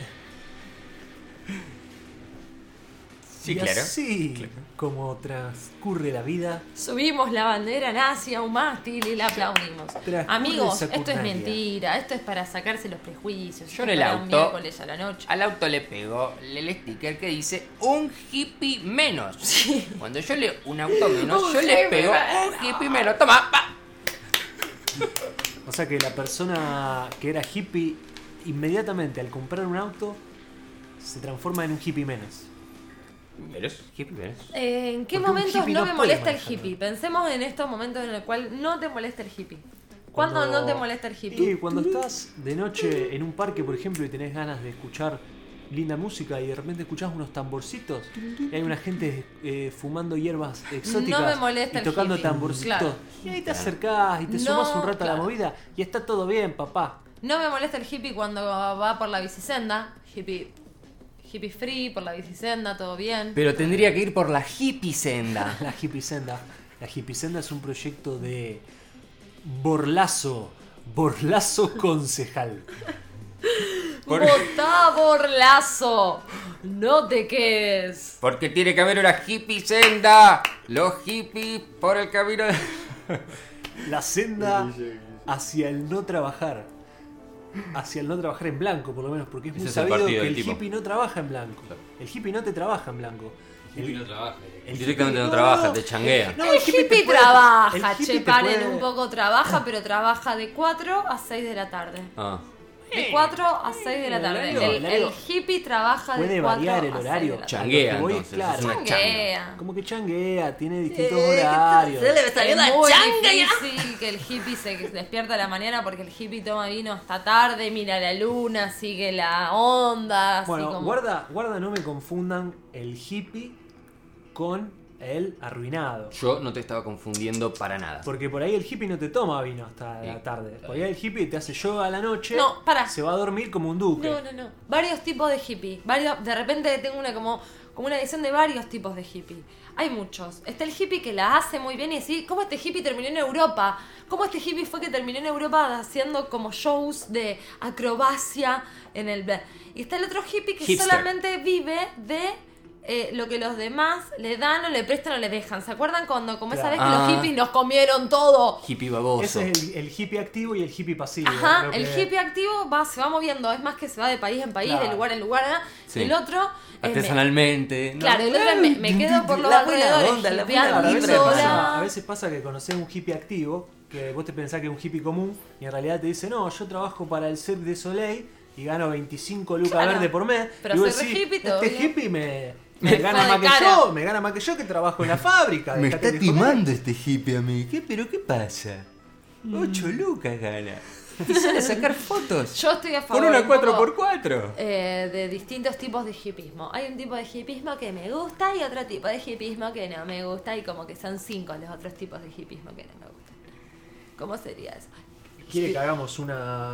Sí,
y
claro.
así como transcurre la vida,
Subimos la bandera nazi a un mástil y la aplaudimos.
Transcurre
Amigos,
esa
esto es
curnaria.
mentira, esto es para sacarse los prejuicios.
Yo
esto
en
es
el
para un
auto,
miércoles a la noche.
al auto le pegó el sticker que dice un hippie menos. Cuando yo leo un auto menos,
Un
yo le
hippie
pego
menos.
un hippie menos. Toma, pa.
o sea que la persona que era hippie, inmediatamente al comprar un auto, se transforma en un hippie menos.
¿Eres hippie menos?
¿En qué
Porque un
momentos
hippie
no
no
me
puede
molesta el
manejar.
hippie? Pensemos en estos momentos en el cual no te molesta el hippie. ¿Cuándo no te molesta el
Y
hippie?
cuando estás de noche en un parque, por ejemplo, y tenés ganas de escuchar linda música y de repente escuchás unos tamborcitos y hay una gente fumando hierbas exóticas
No me molesta
y
el
tocando
hippie,
tamborcitos.
claro.
Y ahí te acercás y te
No,
sumás un rato a la
claro.
movida y está todo bien, papá.
No me molesta el hippie cuando va por la bicisenda. Hippie free, por la bicisenda, todo bien.
Pero tendría que ir por la hippie senda.
La hippie senda. La hippie senda es un proyecto de Borlazo concejal.
Por-
¡Votá, Borlazo! No te quedes.
Porque tiene que haber una hippie senda. Los hippies por el camino de...
La senda hacia el no trabajar. Hacia el no trabajar en blanco, por lo menos, porque es muy
Ese es el
sabido
partido
que
del
el
tipo.
hippie no trabaja en blanco. El hippie no te trabaja en blanco.
El hippie no trabaja.
el
Directamente
hippie-
no trabaja, te changuea.
No,
El hippie
te puede-
trabaja,
el hippie
che,
te
paren
puede-
un poco, trabaja, pero trabaja de 4 a 6 de la tarde.
Ah.
De 4 a 6 de la tarde. El hippie trabaja de
Puede
4
variar el
a 6
horario.
de la tarde.
Changuea,
A lo que voy es,
entonces,
claro.
es una
Changuea.
Como que changuea, tiene distintos horarios.
Es muy difícil que el hippie se despierta a la mañana porque el hippie toma vino hasta tarde, mira la luna, sigue la onda, así
Bueno,
como...
guarda, no me confundan el hippie con el arruinado.
Yo no te estaba confundiendo para nada.
Porque por ahí el hippie no te toma vino hasta la tarde. Por ahí el hippie te hace yoga a la noche.
No, pará.
Se va a dormir como un duque.
No. Varios tipos de hippie. De repente tengo una como una edición de varios tipos de hippie. Hay muchos. Está el hippie que la hace muy bien y decir, ¿cómo este hippie terminó en Europa? ¿Cómo este hippie fue que terminó en Europa haciendo como shows de acrobacia en el... Y está el otro hippie que
Hipster.
solamente vive de... lo que los demás le dan o le prestan o le dejan. ¿Se acuerdan cuando, como esa vez que
Ah.
los hippies nos comieron todo?
Hippie baboso.
Ese es el hippie activo y el hippie pasivo.
Ajá,
Lo
el
que-
hippie activo se va moviendo, es más que se va de país en país,
Claro.
de lugar en lugar.
Sí.
El otro...
Artesanalmente. ¿no?
Claro, el otro es me quedo por los
La buena
alrededores,
onda, la buena
hipeando
Claro, a,
vibra
veces
sola.
pasa, a veces pasa que conocés un hippie activo, que vos te pensás que es un hippie común, y en realidad te dice, no, yo trabajo para el Cirque du Soleil y gano 25 lucas
Claro.
verdes por mes.
Pero
y vos
soy re
decís,
hippie todavía.
este hippie me
Me
gana
jode
más que
cara.
yo, me gana más que yo que trabajo en la fábrica.
Me
dejate
está
de joder.
timando este hippie a mí. ¿Pero qué pasa? 8 lucas gana. Y sale a sacar fotos.
Yo estoy a favor
Con una
un poco,
4x4.
de distintos tipos de hippismo. Hay un tipo de hippismo que me gusta y otro tipo de hippismo que no me gusta y como que son 5 los otros tipos de hippismo que no me gustan. ¿Cómo sería eso?
Quiere que hagamos una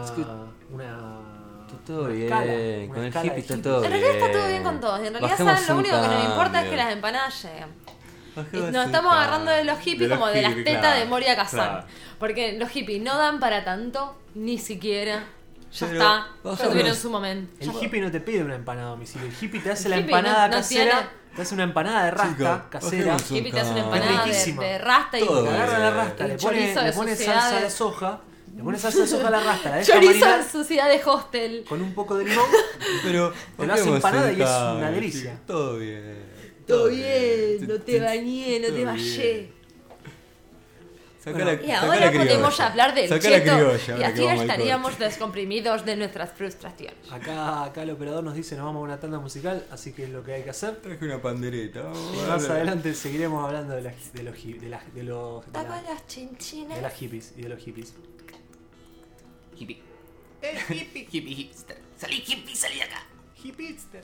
Todo
una
bien,
escala,
con
una
el
escala
hippie
de
está
hippies.
todo
En realidad está todo bien con todos. En realidad,
Bajemos
¿saben? Lo
un
único que nos importa es
cambio.
que las empanadas lleguen.
Bajemos
Nos
un
estamos
cambio.
agarrando de los hippies
De los
como de las
hippies,
tetas
claro,
de Moria Kazan.
claro.
Porque los hippies no dan para tanto, ni siquiera. Ya
Pero
está.
vamos
Ya
a
tuvieron
ver.
su momento.
El
Ya-
hippie no te pide una empanada a domicilio. El hippie te hace
El
la
hippie
empanada
no
casera.
tiene-
Te hace una empanada de rasta
Chicos,
casera.
bajemos un
Hippie te hace una
cambio.
empanada
riquísima.
de rasta y
Todo
Te agarra la rasta,
y
le
chorizo
pone,
de
le pone
sociedad
salsa
de-
de soja. Le pone salsa de soja a la rasta, la deja
chorizo
marinar
en sociedad de hostel.
con un poco de limón.
Pero
Te lo hace
bajemos
empanada
un
y es
cambio,
una delicia.
chicos. Todo bien.
Todo bien, no te bañé, no te
Todo
vallé.
Saca la,
Y
saca
ahora
la criolla.
podemos hablar del
Saca la
cheto
criolla,
y
ahora que
aquí
vamos al
estaríamos descomprimidos de nuestras frustraciones.
Acá el operador nos dice nos vamos a una tanda musical, así que es lo que hay que hacer.
Traje una pandereta.
Y más adelante seguiremos hablando de las
Tapas las chinchinas.
de las hippies y de los hippies.
Hippie. Hippie, hippie, hipster. Salí hippie, salí de acá.
Hippiester.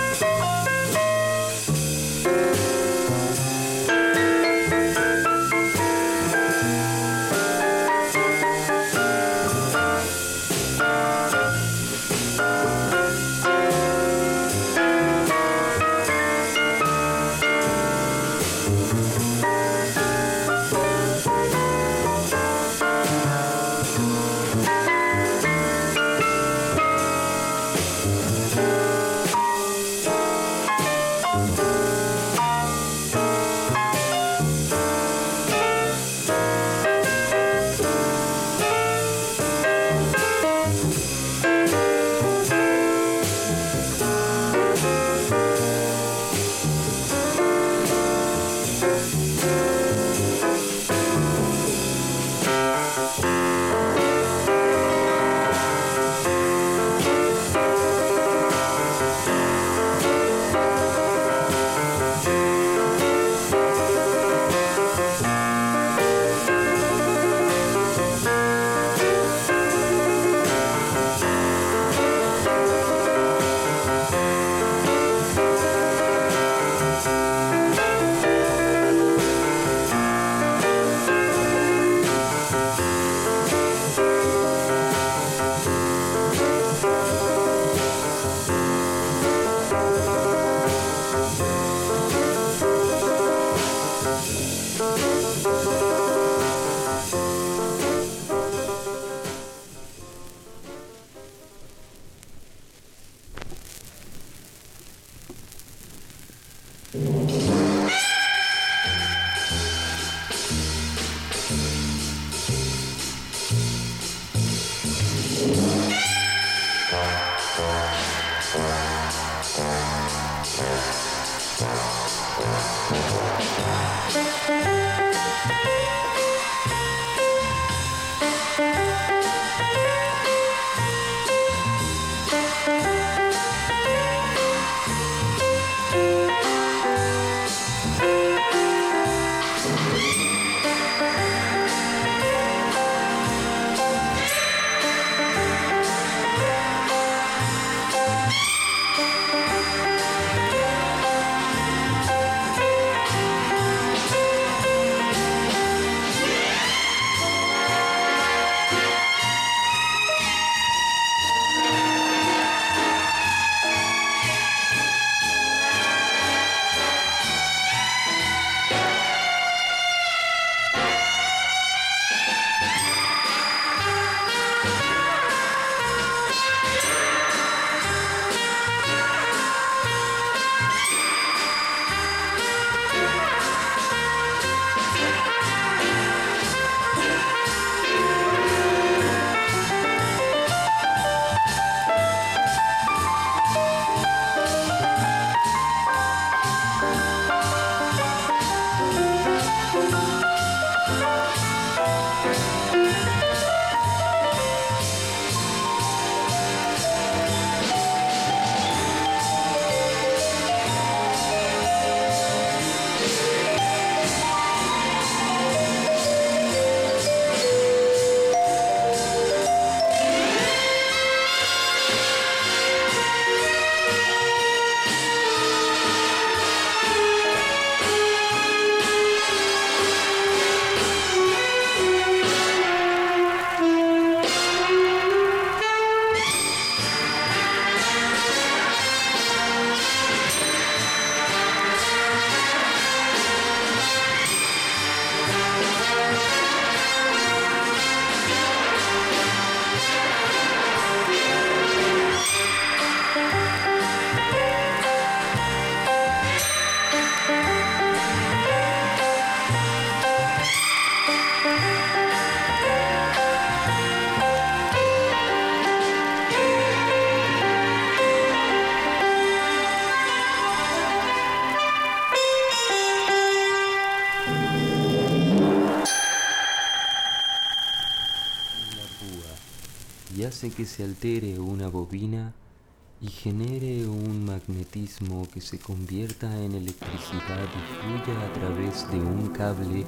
hace que se altere una bobina y genere un magnetismo que se convierta en electricidad y fluya a través de un cable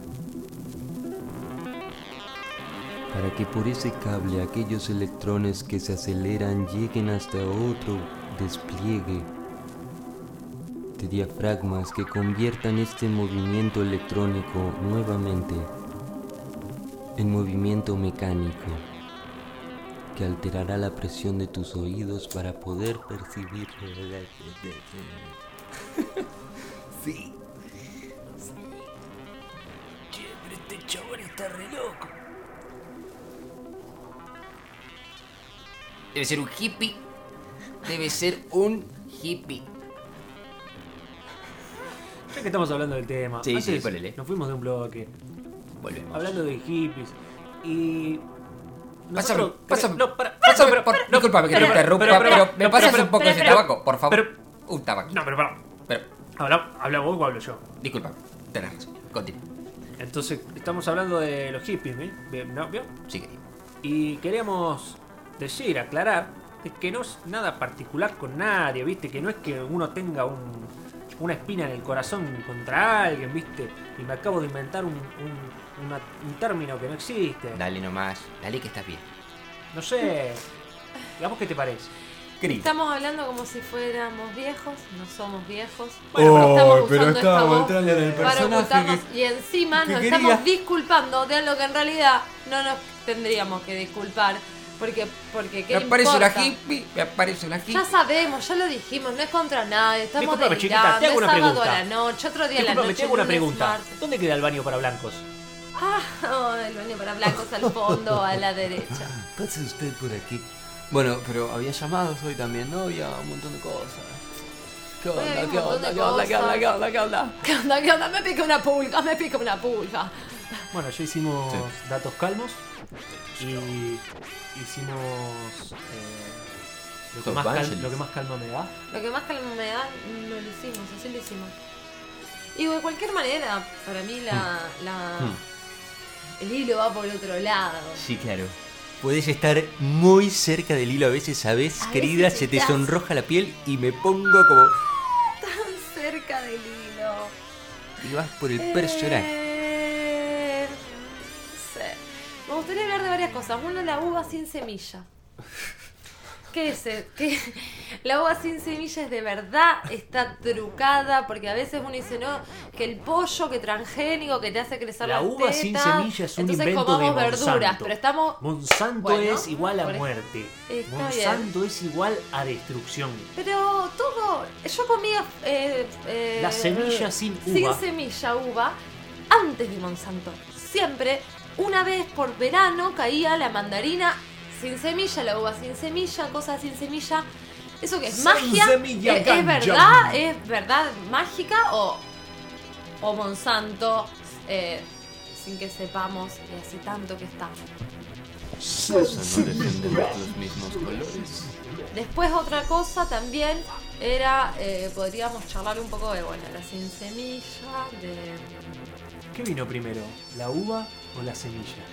para que por ese cable aquellos electrones que se aceleran lleguen hasta otro despliegue mediante diafragmas que conviertan este movimiento electrónico nuevamente en movimiento mecánico, que alterará la presión de tus oídos para poder percibir.
Sí.
Che, pero este chabón está re loco.
Debe ser un hippie. Debe ser un hippie.
Ya que estamos hablando del tema,
Sí,
antes
ponele.
nos fuimos de un bloque
Volvemos.
hablando de hippies y
Pásame,
nosotros
pásame,
no, para,
pásame,
pero- no,
disculpame que te
pero-
interrumpa,
pero-
pero me
pero-
pasas
pero-
un poco
pero-
ese
pero-
tabaco, por favor.
pero-
Un tabaco.
No, pero para.
Pero,
¿Habla vos o hablo yo?
disculpa, tenés razón. Continúa.
Entonces, estamos hablando de los hippies, ¿no? ¿Vio?
Sigue.
Y queríamos decir, aclarar, de que no es nada particular con nadie, ¿viste? Que no es que uno tenga una espina en el corazón contra alguien, ¿viste? Y me acabo de inventar un término que no existe.
Dale nomás. Dale que estás bien.
No sé. Digamos, ¿qué te parece?
Querido.
Estamos hablando como si fuéramos viejos, no somos viejos.
Bueno, pero
estamos
Oh, pero
usando esta
estábamos
voz
entrando en el
para
personaje
ocultarnos
que...
y encima
que
nos
quería.
estamos disculpando de algo que en realidad no nos tendríamos que disculpar. Porque ¿qué
Me aparece una
importa?
hippie, me aparece una hippie.
Ya sabemos, ya lo dijimos, no es contra nadie, estamos
Discúlpame, chiquita, te
delirando,
hago
es
una
sábado a
pregunta.
la noche, otro día a la
Disculpame,
noche.
te hago una
lunes,
pregunta.
martes.
¿Dónde queda el baño para blancos?
Ah, el baño para blancos al fondo, a la derecha.
Pase usted por aquí.
Bueno, pero había llamados hoy también, ¿no? Había un montón de cosas. ¿Qué
Hoy
onda?
había un
¿Qué
montón
onda?
de
¿Qué onda? ¿Qué onda? ¿Qué onda? ¿Qué onda?
¿Qué onda? ¿Qué onda? Me pica una pulga, me pica una pulga.
Bueno, ya hicimos
Sí.
datos calmos y hicimos lo, que
Top
más
Evangelist.
lo que más calma me da.
Lo que más calma me da, no lo hicimos, así lo hicimos. Y de cualquier manera, para mí el hilo va por otro lado.
Sí, claro. Puedes estar muy cerca del hilo a veces, ¿sabes?
A
Querida,
veces
se te
estás-
sonroja la piel y me pongo como...
Tan cerca del hilo.
Y vas por el personaje.
No sé. Me gustaría hablar de varias cosas. Una, la uva sin semilla. ¿Qué es? ¿Qué? La uva sin semilla es de verdad, está trucada, porque a veces uno dice, no, que el pollo, que transgénico, que te hace crecer
La
las
uva
tetas.
sin semilla es un
Entonces
invento de
comamos
Monsanto.
verduras, pero estamos...
Monsanto
Bueno,
es igual a
por-
muerte.
Está
Monsanto es igual a destrucción.
Pero todo... Yo comía...
La semilla sin
Sin
uva.
semilla, uva, antes de Monsanto. Siempre, una vez por verano, caía la mandarina sin semilla, la uva sin semilla, cosas sin semilla. ¿Eso qué es?
Sin
¿Magia?
semilla,
¿Es
ganja.
verdad? ¿Es verdad mágica o Monsanto, sin que sepamos que hace tanto que está?
¿No defendemos los mismos colores?
Después otra cosa también era, podríamos charlar un poco de, bueno, la sin semilla, de...
¿Qué vino primero? ¿La uva o la semilla?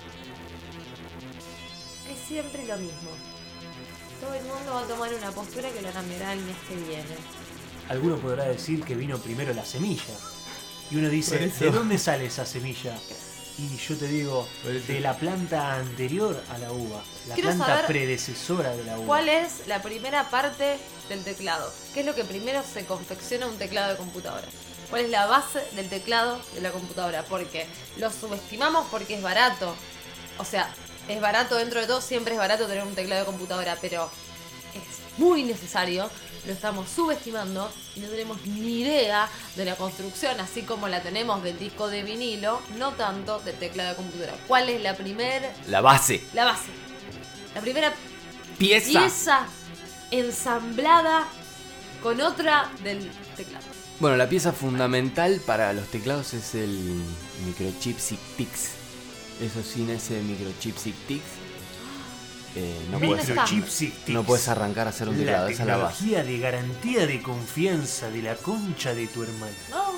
Es siempre lo mismo. Todo el mundo va a tomar una postura que la cambiará el mes que viene.
Alguno podrá decir que vino primero la semilla. Y uno dice,
Por eso.
¿de dónde sale esa semilla? Y yo te digo,
Por eso.
de la planta anterior a la uva. La
Quiero
planta
saber
predecesora de la uva.
¿Cuál es la primera parte del teclado? ¿Qué es lo que primero se confecciona un teclado de computadora? ¿Cuál es la base del teclado de la computadora? Porque lo subestimamos porque es barato. O sea, es barato dentro de todo, siempre es barato tener un teclado de computadora, pero es muy necesario. Lo estamos subestimando y no tenemos ni idea de la construcción, así como la tenemos del disco de vinilo, no tanto del teclado de computadora. ¿Cuál es la primera?
La base.
La base. La primera
Pieza.
pieza ensamblada con otra del teclado.
Bueno, la pieza fundamental para los teclados es el microchip SIG-TIX. Eso sin ese microchip SIG-TIX no,
¿Dónde
puedes,
está?
Microchip SIG-TIX.
no puedes arrancar a hacer un
La
teclado, esa es la base.
tecnología de garantía de confianza de la concha de tu hermano.
No.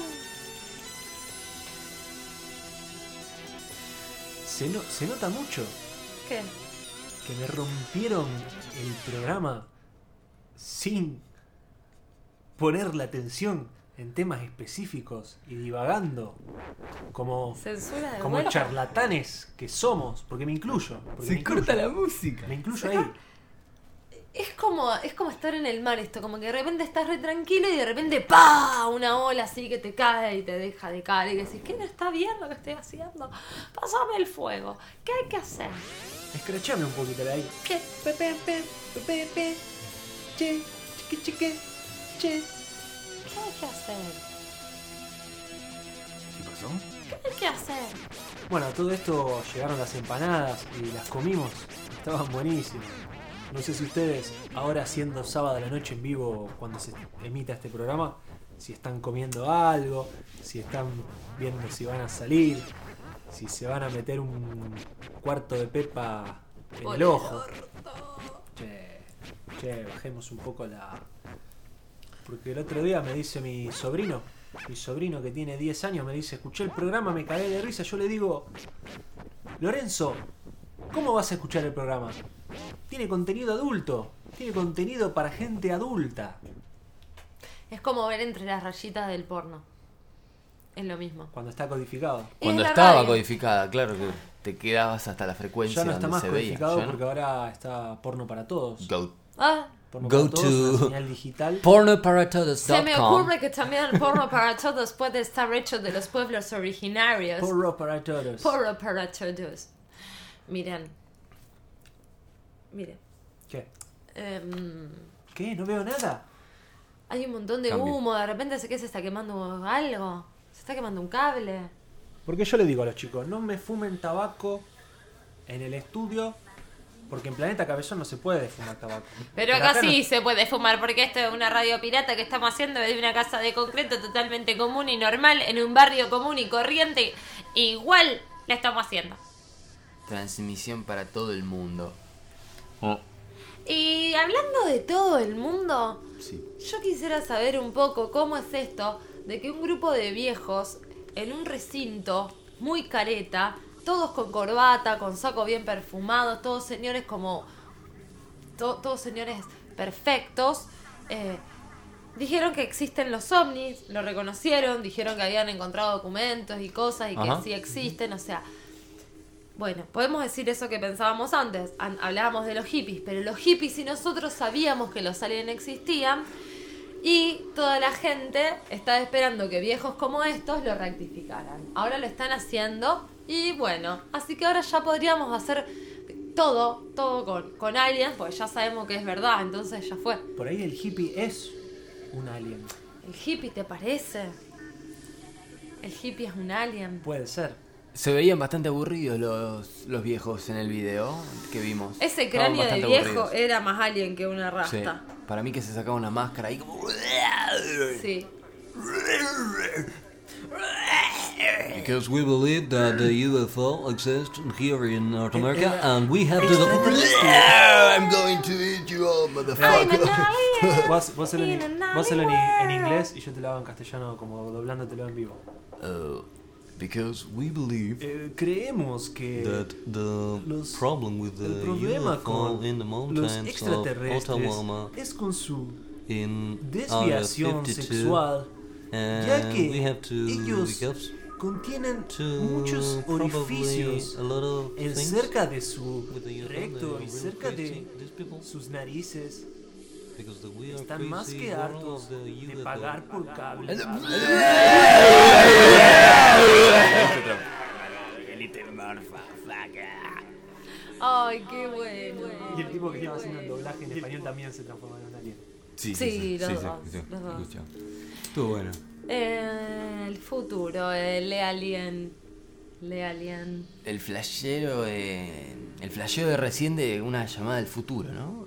Se nota mucho
¿Qué?
que me rompieron el programa sin poner la atención en temas específicos y divagando como
Censura de
como
vuelta.
charlatanes que somos, porque me incluyo. porque me incluyo.
la música.
Me incluyo ahí.
Es como estar en el mar esto, como que de repente estás re tranquilo y de repente ¡pah! Una ola así que te cae y te deja de caer y que decís, ¿qué no está bien lo que estoy haciendo? Pásame el fuego, ¿qué hay que hacer?
Escrachame un poquito de ahí.
¿Qué?
Che, chique, che.
¿Qué hay que hacer?
¿Qué pasó?
¿Qué hay que hacer?
Bueno, a todo esto llegaron las empanadas y las comimos. Estaban buenísimas. No sé si ustedes, ahora siendo sábado a la noche en vivo, cuando se emita este programa, si están comiendo algo, si están viendo si van a salir, si se van a meter un cuarto de pepa en el ojo. Che, bajemos un poco la... Porque el otro día me dice mi sobrino que tiene 10 años, me dice, escuché el programa, me cagué de risa. Yo le digo, Lorenzo, ¿cómo vas a escuchar el programa? Tiene contenido adulto, tiene contenido para gente adulta.
Es como ver entre las rayitas del porno. Es lo mismo.
Cuando está codificado.
Cuando
la
estaba
radio.
codificada, claro que te quedabas hasta la frecuencia
Ya no está
donde
más
se veía.
codificado
¿Ya no?
porque ahora está porno para todos.
Go
Porno
Go
para todos,
to-
una señal digital.
pornoparatodos.com.
Se me ocurre que también el porno para todos puede estar hecho de los pueblos originarios.
Porno para todos.
Porno para todos. Miren.
¿Qué?
Em,
¿Qué? No veo nada.
hay un montón de
Cambio.
humo. De repente sé que se está quemando algo. Se está quemando un cable.
Porque yo le digo a los chicos, no me fumen tabaco en el estudio, porque en Planeta Cabezón no se puede fumar tabaco.
Pero acá
no-
sí se puede fumar porque esto es una radio pirata que estamos haciendo desde una casa de concreto totalmente común y normal en un barrio común y corriente. Igual la estamos haciendo.
Transmisión para todo el mundo.
Y hablando de todo el mundo,
Sí.
yo quisiera saber un poco cómo es esto de que un grupo de viejos en un recinto muy careta, todos con corbata, con saco bien perfumado, todos señores como... todos señores perfectos, dijeron que existen los ovnis, lo reconocieron, dijeron que habían encontrado documentos y cosas y que
Ajá.
sí existen, o sea... Bueno, podemos decir eso que pensábamos antes, hablábamos de los hippies, pero los hippies y nosotros sabíamos que los aliens existían y toda la gente estaba esperando que viejos como estos lo rectificaran. Ahora lo están haciendo y bueno, así que ahora ya podríamos hacer todo con aliens, porque ya sabemos que es verdad, entonces ya fue.
Por ahí el hippie es un alien.
¿El hippie te parece? ¿El hippie es un alien?
Puede ser.
Se veían bastante aburridos los viejos en el video que vimos.
Ese
Estaban
cráneo de
bastante
viejo
aburridos.
era más alien que una
Sí.
rasta.
Para mí que se sacaba una máscara ahí como...
Sí.
Because we believe that the UFO exists here in North America and we have to...
I'm going to eat you up,
I'm
motherfucker.
an alien.
Vos hacelo
In an
vos hacelo en
alien
inglés y yo te lo hago en castellano como doblándotelo en vivo.
Because we believe
Creemos que
that the
los-
problem with
el
the
problema
UFO
con
in the
los
mountains of
extraterrestres
Oklahoma
es con su
in
desviación
Area 52
sexual, ya
and
que
we have to
ellos
because
contienen
to
muchos
probably
orificios
a lot of
en
things
cerca de su
with the UFO.
recto
They
y
are
cerca
really
de
crazy, these people,
sus narices.
because we are
Están más
crazy
que
world
hartos
of the
de
UFO.
pagar por cable.
Ay, qué bueno.
Y el tipo que estaba haciendo el doblaje en español también se transformó en un alien.
Sí, los dos.
Estuvo bueno.
El futuro, el alien.
El flashero de recién de una llamada del futuro, ¿no?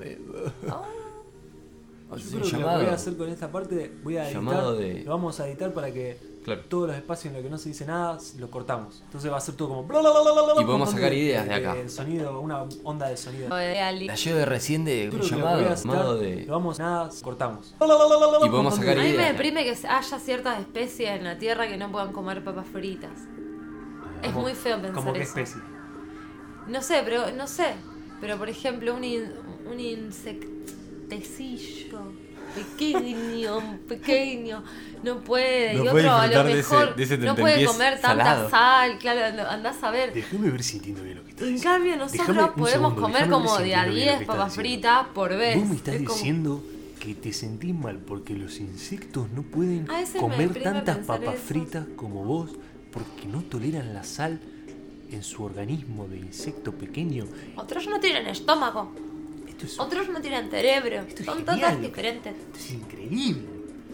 O
Yo
sea,
creo que lo que voy a hacer con esta parte, voy a editar,
Llamado de-
lo vamos a editar para que
Claro.
todos los espacios en los que no se dice nada lo cortamos. Entonces va a ser todo como...
Y podemos sacar ideas de acá.
Sonido, una onda de sonido.
El alien.
Flashero de recién de
Yo
un
creo que lo que
llamado,
voy a hacer,
llamado de...
lo vamos nada, cortamos.
Y podemos sacar
A mí me
ideas.
deprime que haya ciertas especies en la Tierra que no puedan comer papas fritas. Es muy feo pensar
Como que
eso.
especie.
No sé, pero por ejemplo un insectecillo. pequeño, no puede.
No
y
puede
otro a lo
disfrutar de
mejor
ese
no puede
tentempiés
comer tanta
salado.
sal, claro, andás a ver.
Déjame ver si entiendo bien lo que estás
En
diciendo.
cambio nosotros
Déjame un
podemos
segundo,
comer
déjame ver
como
si
de a
entiendo bien lo
10
que estás
papas
diciendo.
fritas por vez.
Vos me estás
Es como-
diciendo que te sentís mal porque los insectos no pueden
A veces me
comer
deprime
tantas
pensar
papas
eso.
fritas como vos porque no toleran la sal en su organismo de insecto pequeño.
Otros no tienen estómago,
Esto es,
otros no tienen cerebro,
Esto es
son
genial,
todas
loco.
diferentes.
esto es increíble.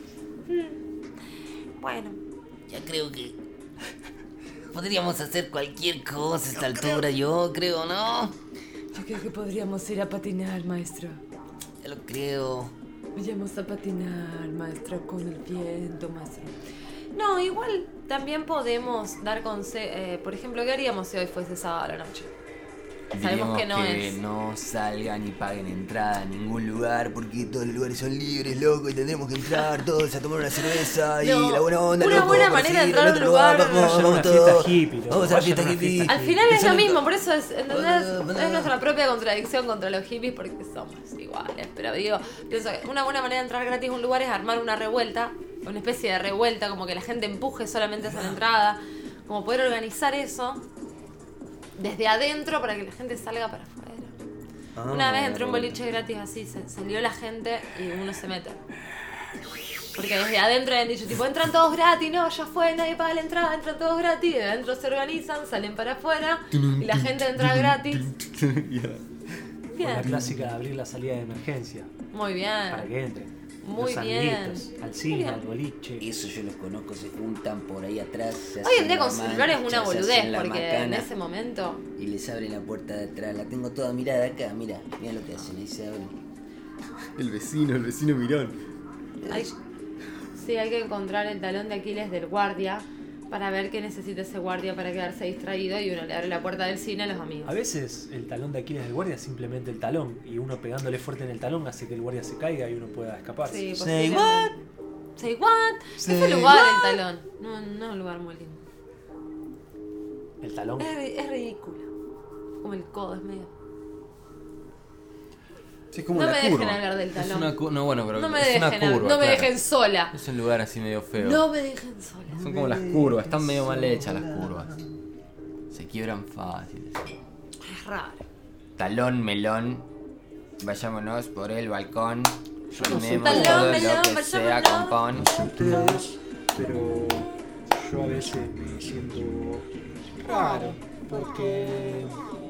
Bueno,
Ya creo que podríamos hacer cualquier cosa a esta altura, yo creo, ¿no?
yo creo que podríamos ir a patinar, maestro.
Ya lo creo.
Vayamos a patinar, maestro, con el viento, maestro. No, igual también podemos dar consejos. Por ejemplo, ¿qué haríamos si hoy fuese sábado a la noche? Sabemos que no es.
no salgan y paguen entrada a ningún lugar porque todos los lugares son libres, loco, y tendremos que entrar todos a tomar una cerveza y
No,
la buena onda,
una
loco,
buena
para
manera de
seguir
entrar
al
a un
otro
lugar.
vamos,
Vayan a
vamos
una
todos.
fiesta hippie, loco,
Vamos a la
vayan
fiesta
a una
hippie.
fiesta
Al final es lo
Salen-
mismo, por eso es, ¿entendés?
Bueno.
Es nuestra propia contradicción contra los hippies porque somos iguales. Pero digo, pienso que una buena manera de entrar gratis a un lugar es armar una revuelta, una especie de revuelta, como que la gente empuje solamente hacia la entrada, como poder organizar eso desde adentro para que la gente salga para afuera. Una vez entré a un boliche gratis así, salió la gente y uno se mete. Porque desde adentro habían dicho, tipo, entran todos gratis, no, ya fue, nadie paga la entrada, entran todos gratis, de adentro se organizan, salen para afuera y la gente entra gratis.
Con la
Bien,
clásica de abrir la salida de emergencia
muy
para
bien.
que entren.
Muy
los
bien.
amiguitos, al
Muy
cine,
bien.
al boliche.
Eso yo los conozco, se juntan por ahí atrás. se
Hoy
hacen
en día
la
con celular es
mancha,
una
se
boludez,
hacen la
porque en
macana
ese momento...
y les abren la puerta de atrás. La tengo toda mirada acá, mira lo que hacen, ahí se abren. El vecino mirón.
Sí, hay que encontrar el talón de Aquiles del guardia para ver qué necesita ese guardia para quedarse distraído y uno le abre la puerta del cine a los amigos.
A veces el talón de Aquiles del guardia es simplemente el talón y uno pegándole fuerte en el talón hace que el guardia se caiga y uno pueda escaparse.
Sí,
Say
posiblemente. Say what?
Say
Ese lugar,
what?
el talón. No es un lugar muy lindo.
El talón.
Es ridículo. Como el codo, es medio...
Sí, es como
No
la
me
curva.
dejen hablar del
Es
talón.
una no, bueno, pero
No me
es
dejen,
una curva.
no me
claro.
dejen sola.
Es un lugar así medio feo.
No me dejen sola.
Son como las curvas, están medio mal hechas las curvas. Se quiebran fácil.
Es raro.
Talón, melón. Vayámonos por el balcón. Llenemos
Talón,
todo
melón,
lo que sea
vayámonos.
con pan.
No sé ustedes, pero yo a veces me siento raro porque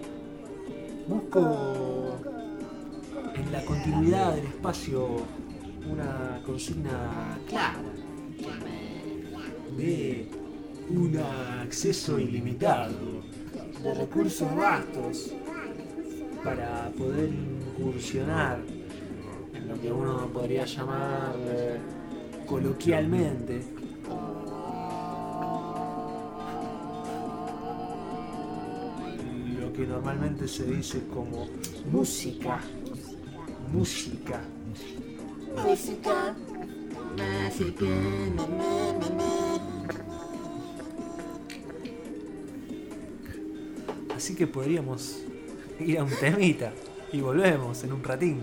busco en la continuidad del espacio una consigna clara de un acceso ilimitado de recursos vastos para poder incursionar en lo que uno podría llamar coloquialmente lo que normalmente se dice como música. Así que podríamos ir a un temita y volvemos en un ratín.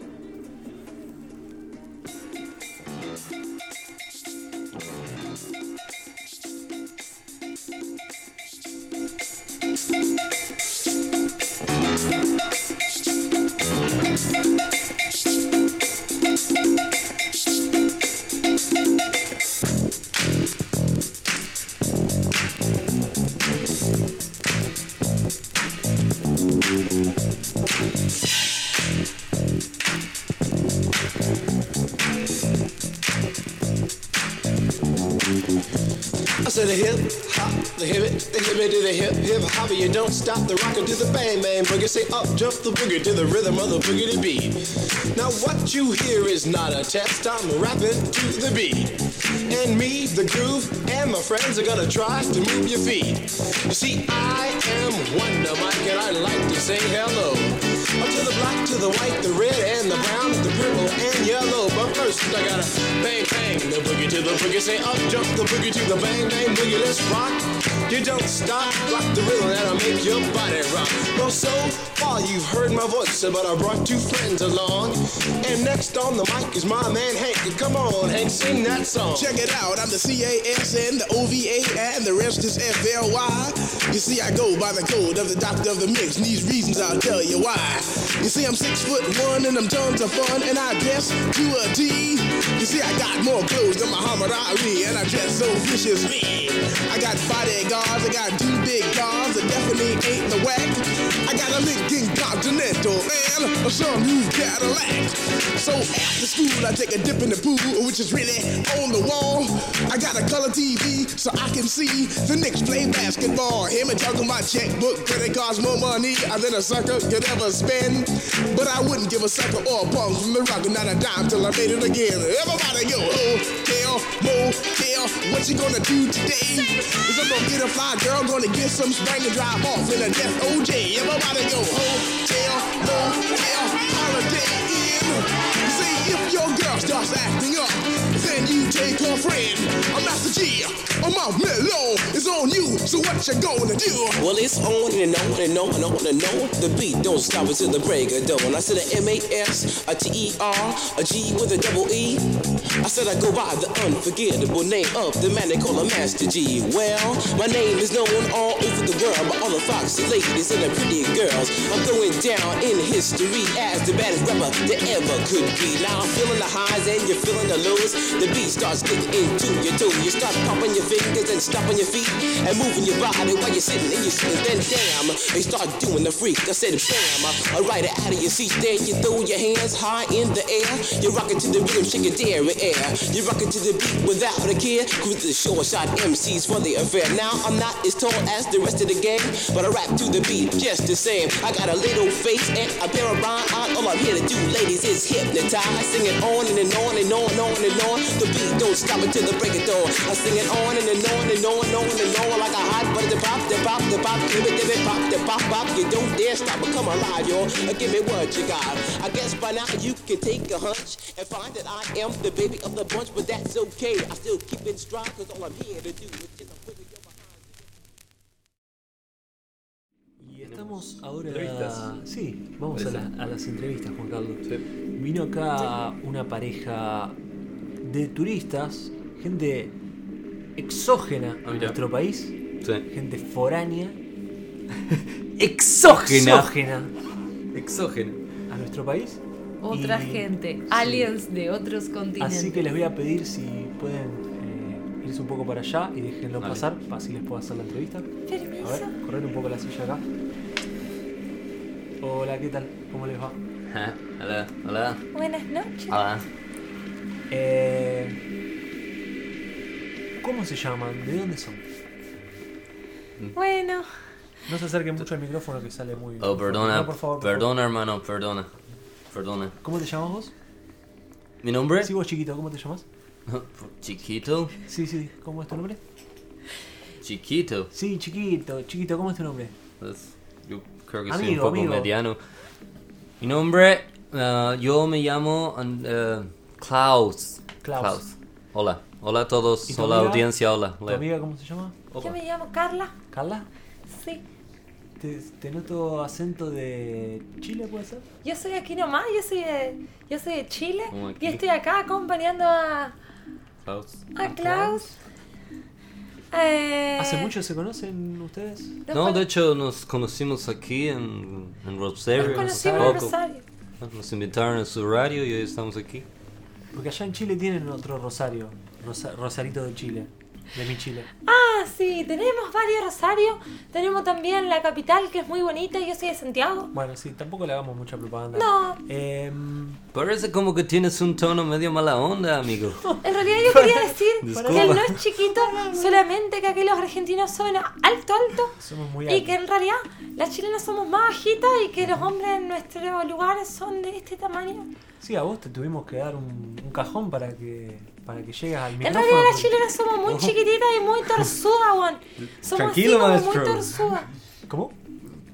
I said the hip hop, the hibbit to the hip hop, you don't stop the rockin' to the bang bang boogie. Say up jump the boogie to the rhythm of the boogie to beat. Now what you hear is not a test, I'm rapping to the beat. And me, the groove, and my friends are gonna try to move your feet. You see, I am Wonder Mike and I like to say hello To the black, to the white, the red, and the brown, the purple, and yellow. But first, I gotta bang, bang, the boogie to the boogie. Say up, jump the boogie to the bang, bang, boogie. Let's rock. You don't stop, rock the rhythm that'll make your body rock. Well, so far you've heard my voice, but I brought two friends along. And next on the mic is my man Hank. Come on, Hank, sing that song.
Check it out, I'm the CASN, the OVA, and the rest is FLY. You see, I go by the code of the doctor of the mix, and these reasons I'll tell you why. You see, I'm 6'1" and I'm tons of fun, and I dress to a T. You see, I got more clothes than Muhammad Ali, and I dress so viciously. I got bodyguards, I got two big cars that definitely ain't the whack. I got a Lincoln Continental and a some new Cadillac. So after school, I take a dip in the pool, which is really on the wall. I got a color TV so I can see the Knicks play basketball. Him and talking my checkbook, credit cards more money than a sucker could ever spend. But I wouldn't give a sucker or a punk from the rock, not a dime till I made it again. Everybody go, hotel, motel, what you gonna do today? Is I'm gonna get a fly girl, gonna get some spring and drive off in a death OJ. Everybody go, hotel, motel, holiday inn. See, if your girl starts acting up, then you take her friend. I'm Master G, I'm out mellow, it's on you, so what you gonna do?
Well, it's on and on and on and on and on. The beat don't stop until the break of dawn. I said a M-A-S, a T-E-R, a G with a double E. I said I go by the unforgettable name of the man they call a Master G. Well, my name is known all over the world by all the foxy ladies and the pretty girls. I'm going down in history as the baddest rapper that ever could be. Now I'm feeling the highs and you're feeling the lows. The beat starts getting into your toe. You start pumping your fingers and stomping your feet and moving your body while you're sitting and you're sitting. Then damn, they start doing the freak. I said bam, right out of your seat. Then you throw your hands high in the air. You're rocking to the rhythm, shake your dairy air. You're rocking to the beat without a care. Cruise the short shot MCs for the affair. Now I'm not as tall as the rest of the gang, but I rap to the beat just the same. I got a little face and a pair of rhyme eyes. All I'm here to do, ladies, is hypnotize. Sing it on and on and on and on and on. The beat don't stop until the break of dawn. I sing it on and on and on and on and on like a hot butter. The pop, the pop, the pop, give it, pop, the pop, pop. You don't dare stop or come alive, y'all. Give me what you got. I guess by now you can take a hunch and find that I am the baby of the bunch, but that's okay. I still keep it strong, cause all I'm here to do is just a wiggle your behind.
Y estamos ahora...
¿Entrevistas?
Sí, vamos a las entrevistas, Juan Carlos.
Sí.
Vino acá una pareja de turistas, gente exógena a nuestro país,
Sí.
gente foránea,
Exógena.
exógena a nuestro país.
Otra
Y-
gente,
sí.
aliens de otros continentes.
Así que les voy a pedir si pueden irse un poco para allá y déjenlo
Dale.
pasar, así les puedo hacer la entrevista.
Permiso.
A ver, correr un poco la silla acá. Hola, ¿qué tal? ¿Cómo les va?
Hola, hola,
Buenas noches.
hola.
¿Cómo se llaman? ¿De dónde son?
Bueno,
No se acerquen mucho al micrófono que sale muy...
Oh, perdona,
No, por favor, por
perdona, hermano, perdona.
favor. ¿Cómo te llamas vos?
¿Mi nombre?
Sí, vos chiquito, ¿cómo te llamas?
Chiquito.
Sí, ¿cómo es tu nombre?
Chiquito.
Sí, chiquito, ¿cómo es tu nombre?
Yo creo que soy un
Amigo,
poco
amigo.
mediano. Mi nombre, yo me llamo Klaus.
Klaus.
Hola. Hola a todos.
¿Y tu
Hola
amiga?
audiencia, hola.
¿Tu amiga cómo se llama?
yo me llamo Carla.
¿Carla?
Sí.
¿Te noto acento de Chile, puede ser?
Yo soy aquí nomás, yo soy de Chile
Como aquí.
y estoy acá acompañando a Klaus.
¿Hace mucho se conocen ustedes?
No, de hecho nos conocimos aquí en Rosario.
Nos conocimos en
Poco.
Rosario.
Nos invitaron a su radio y hoy estamos aquí.
Porque allá en Chile tienen otro Rosario, Rosarito de Chile, de mi Chile.
Ah, sí, tenemos varios Rosarios. Tenemos también la capital, que es muy bonita. Yo soy de Santiago.
Bueno, sí, tampoco le hagamos mucha propaganda.
No.
Parece como que tienes un tono medio mala onda, amigo.
En realidad yo quería decir
Disculpa.
que él no es chiquito, solamente que aquí los argentinos son alto.
Somos muy
Y
altos.
que en realidad las chilenas somos más bajitas y que los hombres en nuestros lugares son de este tamaño.
Sí, a vos te tuvimos que dar un cajón para que llegues al
En
micrófono.
realidad las
porque-
chilenas somos muy chiquititas y muy torzudas, weón. Somos
Tranquilo,
así como
maestro.
muy torzudas.
¿Cómo?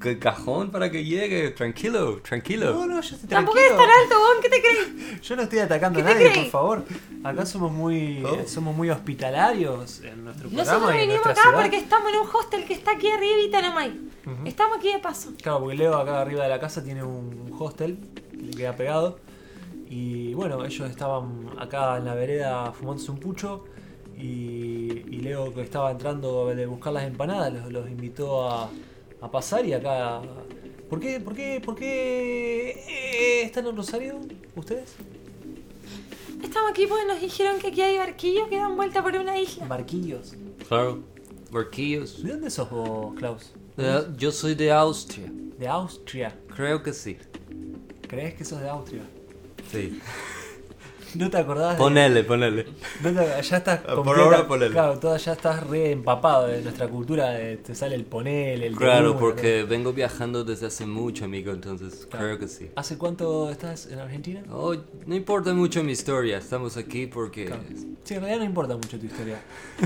cajón para que llegue. Tranquilo, tranquilo.
No, yo estoy
Tampoco
tranquilo.
eres tan alto, Gon, ¿qué te crees?
Yo no estoy atacando a
¿Qué te
nadie,
crees?
por favor. Acá somos muy hospitalarios en nuestro programa
Nosotros
y en
vinimos
nuestra
acá
ciudad.
porque estamos en un hostel que está aquí arribita nomás. Estamos aquí de paso.
Claro, porque Leo acá arriba de la casa tiene un hostel que le queda pegado. Y bueno, ellos estaban acá en la vereda fumándose un pucho. Y Leo, que estaba entrando de buscar las empanadas, los invitó a pasar. Y acá... ¿Por qué están en Rosario ustedes?
Estamos aquí porque nos dijeron que aquí hay barquillos que dan vuelta por una isla.
Barquillos.
Claro, barquillos.
¿De dónde sos vos, Klaus?
Yo soy de Austria.
De Austria.
Creo que sí.
¿Crees que sos de Austria?
Sí.
¿No te acordás?
Ponele.
Ya estás
Por ahora ponele.
Claro, ya estás re empapado de nuestra cultura. Te sale el ponele, el
Claro,
de
porque vengo viajando desde hace mucho, amigo, entonces
Claro.
creo que sí.
¿Hace cuánto estás en Argentina?
Oh, no importa mucho mi historia, estamos aquí porque...
Claro. Sí, en realidad no importa mucho tu historia.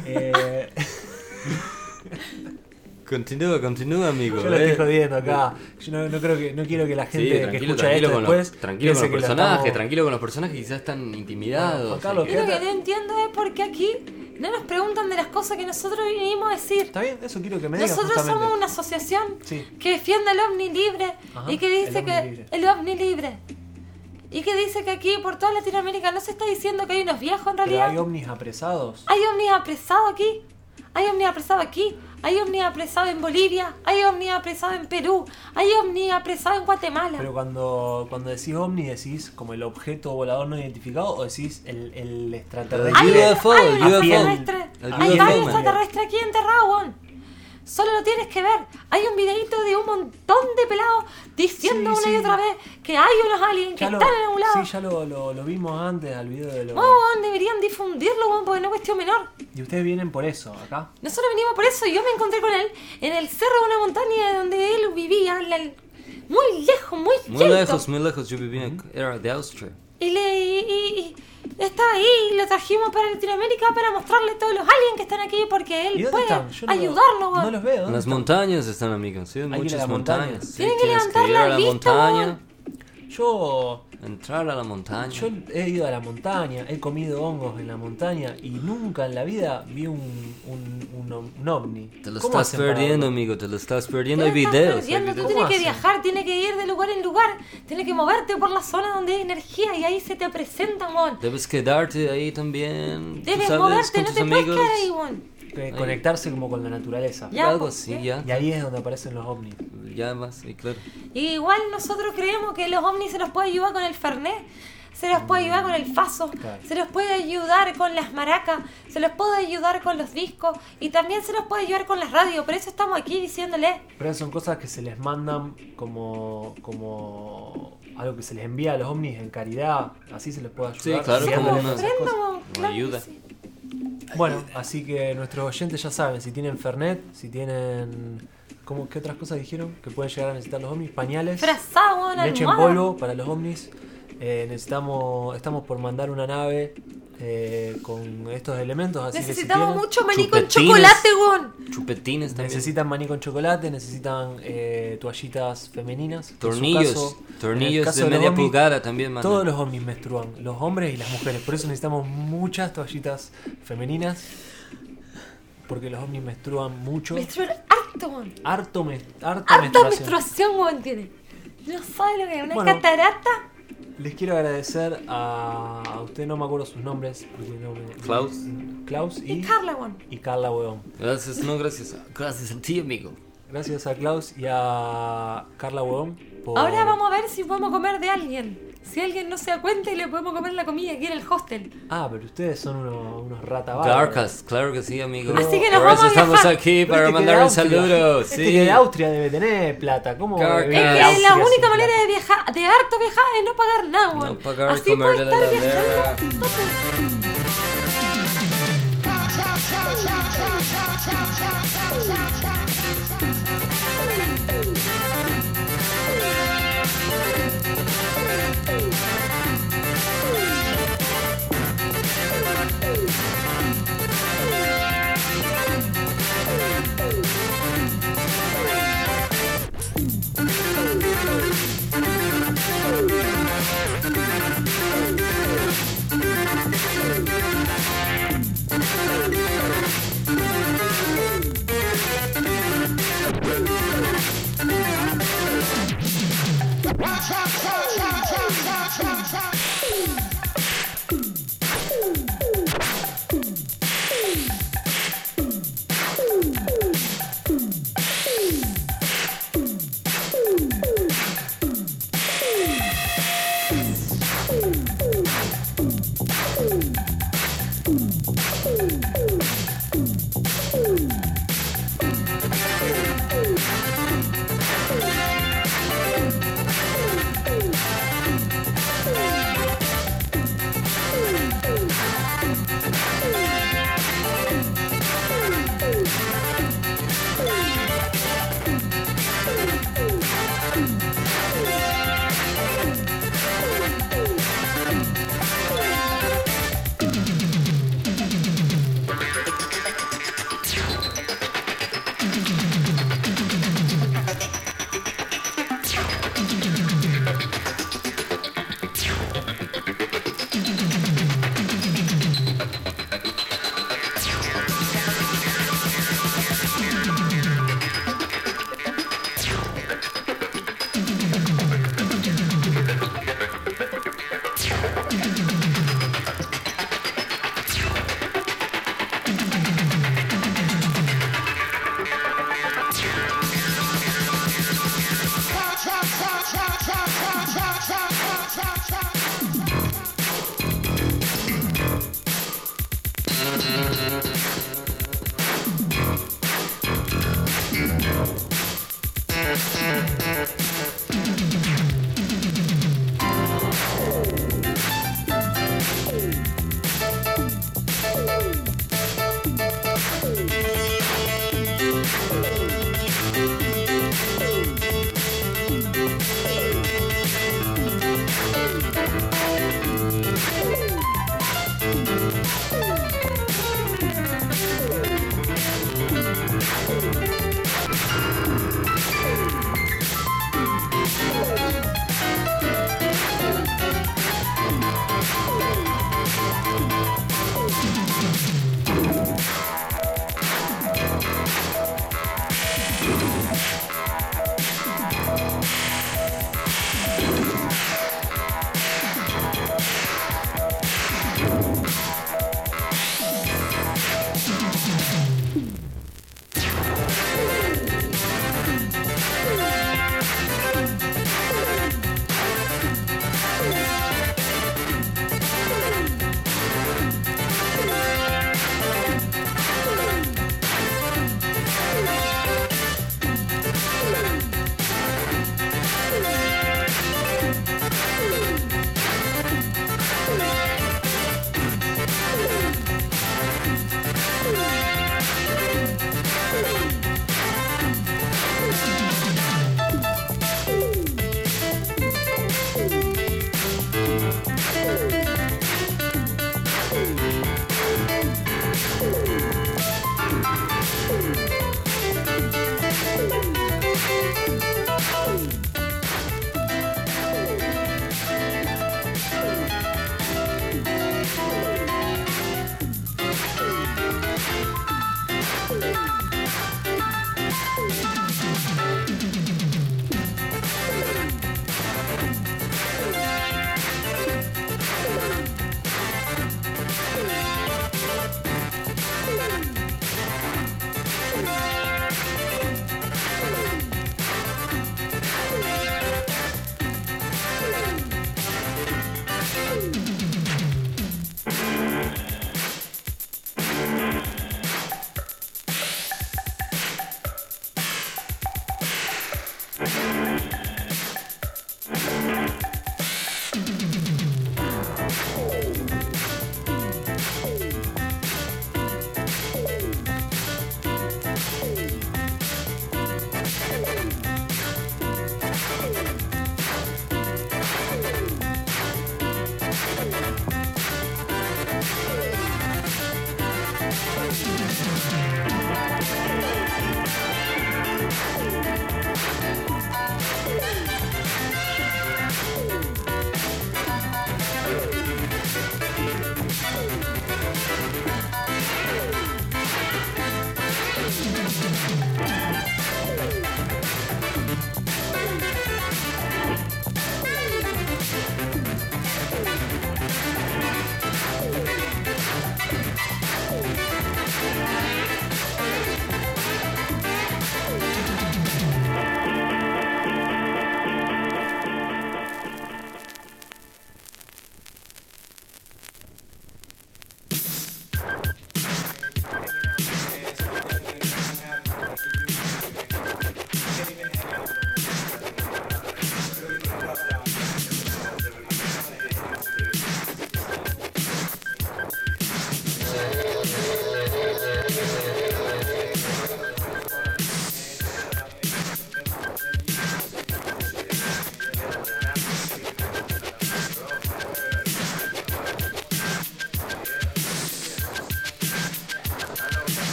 Continúa, amigo.
Yo lo estoy jodiendo acá. Yo no quiero que la gente que escucha esto después
tranquilo con
piense
los
que lo
personajes,
estamos-
tranquilo con los personajes, quizás están intimidados.
Juan Carlos,
así
Yo
que-
lo que no entiendo es por qué aquí no nos preguntan de las cosas que nosotros vinimos a decir.
Está bien, eso quiero que me digas
Nosotros
justamente.
somos una asociación
Sí.
que defiende el ovni libre
Ajá,
y que dice
el ovni
que
libre.
el ovni libre. Y que dice que aquí por toda Latinoamérica no se está diciendo que hay unos viejos en
Pero
realidad.
hay ovnis apresados.
Hay ovnis apresados aquí. Hay ovnis apresados aquí. Hay ovnis apresados en Bolivia. Hay ovnis apresados en Perú. Hay ovnis apresados en Guatemala.
Pero cuando decís ovni, ¿decís como el objeto volador no identificado o decís el extraterrestre?
Hay
UFO,
hay un
UFO.
extraterrestre.
El
Hay
UFO,
varios
man.
extraterrestres aquí enterrados, weón. Solo lo tienes que ver. Hay un videito de un montón de pelados diciendo
Sí,
una y
sí.
otra vez que hay unos aliens que
Ya
están en algún lado.
Sí, ya lo vimos antes al video de los...
Oh, weón, deberían difundirlo, weón, porque no es cuestión menor.
Y ustedes vienen por eso, acá.
Nosotros venimos por eso. Yo me encontré con él en el cerro de una montaña donde él vivía, muy lejos, muy alto.
Muy lejos, yo vivía, era de Austria.
Y está ahí y lo trajimos para Latinoamérica para mostrarle a todos los aliens que están aquí porque
¿Y
él
dónde
puede
están? Yo
ayudarlo, weón.
No los veo.
En
¿dónde
las
están?
montañas están, amigos, sí,
que ir a
muchas
la montaña.
montañas. Sí,
Tienen que
tienes
levantar
ir a
la
la
vista,
montaña,
Yo
entrar a la montaña.
he ido a la montaña, he comido hongos en la montaña y nunca en la vida vi un ovni.
Te lo
¿Cómo
estás
hacen para
perdiendo,
verlo?
amigo, te lo estás perdiendo.
Te
Hay
estás
videos.
perdiendo, tú
¿Cómo
tienes que
hacen?
viajar, tienes que ir de lugar en lugar, tienes que moverte por la zona donde hay energía y ahí se te presentan, weón.
Debes quedarte ahí también. tú
Debes
sabes,
moverte,
con
no
tus
te puedes
amigos.
quedar ahí, weón.
Conectarse como con la naturaleza.
Ya,
Algo
pues,
así,
¿eh?
ya.
Y ahí es donde aparecen los ovnis.
Ya más, sí, claro.
Y igual nosotros creemos que los ovnis se los puede ayudar con el Fernet, se los puede ayudar con el Faso,
Claro.
se los puede ayudar con las maracas, se los puede ayudar con los discos y también se los puede ayudar con las radios. Por eso estamos aquí diciéndole.
Pero son cosas que se les mandan como algo que se les envía a los ovnis en caridad. Así se les puede ayudar.
Sí, claro,
enviándoles
como una-
esas cosas.
Ofrenda, claro que
ayuda.
sí.
Bueno, así que nuestros oyentes ya saben, si tienen Fernet, si tienen... ¿Qué otras cosas dijeron que pueden llegar a necesitar los ovnis? Pañales,
Frazado, una
leche en
almohada.
polvo para los ovnis. Estamos por mandar una nave con estos elementos, así
Necesitamos
que si
mucho maní con
chupetines.
chocolate, weón.
Chupetines también.
necesitan maní con chocolate, necesitan toallitas femeninas, en su
Tornillos.
caso, en el
Tornillos
caso
de
los
media
ovnis,
pulgada también, man.
Todos los ovnis menstruan, los hombres y las mujeres, por eso necesitamos muchas toallitas femeninas, porque los ovnis menstruan mucho.
Menstruan harto, weón.
Harta
Harta
menstruación.
menstruación, weón, tiene. No sabe lo que es una
Bueno.
catarata.
Les quiero agradecer a ustedes, no me acuerdo sus nombres, porque no me... Klaus
Y Carla, weón.
y Carla, weón.
Gracias, no, gracias. Gracias a ti, amigo.
Gracias a Klaus y a Carla, weón. por-
Ahora vamos a ver si podemos comer de alguien. Si alguien no se da cuenta y le podemos comer la comida aquí en el hostel.
Ah, pero ustedes son unos ratabarros.
Garcas, claro que sí, amigo.
Así que nos
Por eso
vamos a
estamos
viajar.
aquí
Pero
para
este que
mandar
de
un
Austria.
saludo.
Este
Sí.
que de Austria debe tener plata. ¿Cómo
Garcas.
viene de
Es que
Austria
la
sin
única
plata?
manera de viajar, de harto viajar, es no pagar nada, weón.
No pagar y
Así
comer
puede
de
estar
la
viajando.
verga.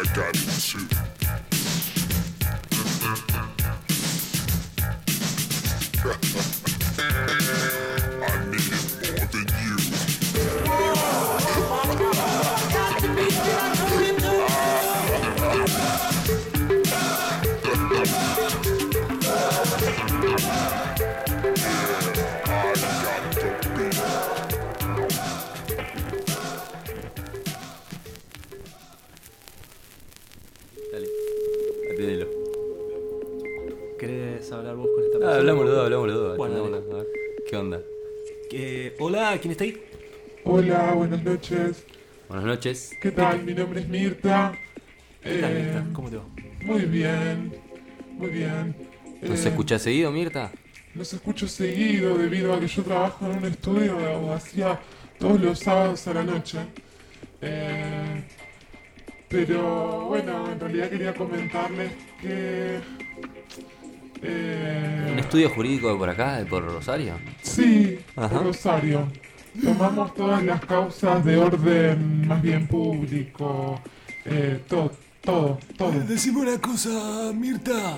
I got it too. I need it more than you.
Dale, atiéndelo.
¿Querés hablar vos con esta persona?
Hablamos los dos.
Bueno,
A ver, ¿qué onda?
Hola, ¿quién está ahí?
Hola, buenas noches.
Buenas noches.
¿Qué tal? Mi nombre es Mirta.
¿Qué tal, Mirta? ¿Cómo te va?
Muy bien, muy bien.
¿Nos escuchás seguido, Mirta?
Los escucho seguido debido a que yo trabajo en un estudio de abogacía todos los sábados a la noche. Pero bueno, en realidad quería comentarles que...
¿Un estudio jurídico de por acá, de por Rosario?
Sí,
Ajá.
por Rosario. Tomamos todas las causas de orden más bien público, todo.
Decime una cosa, Mirta.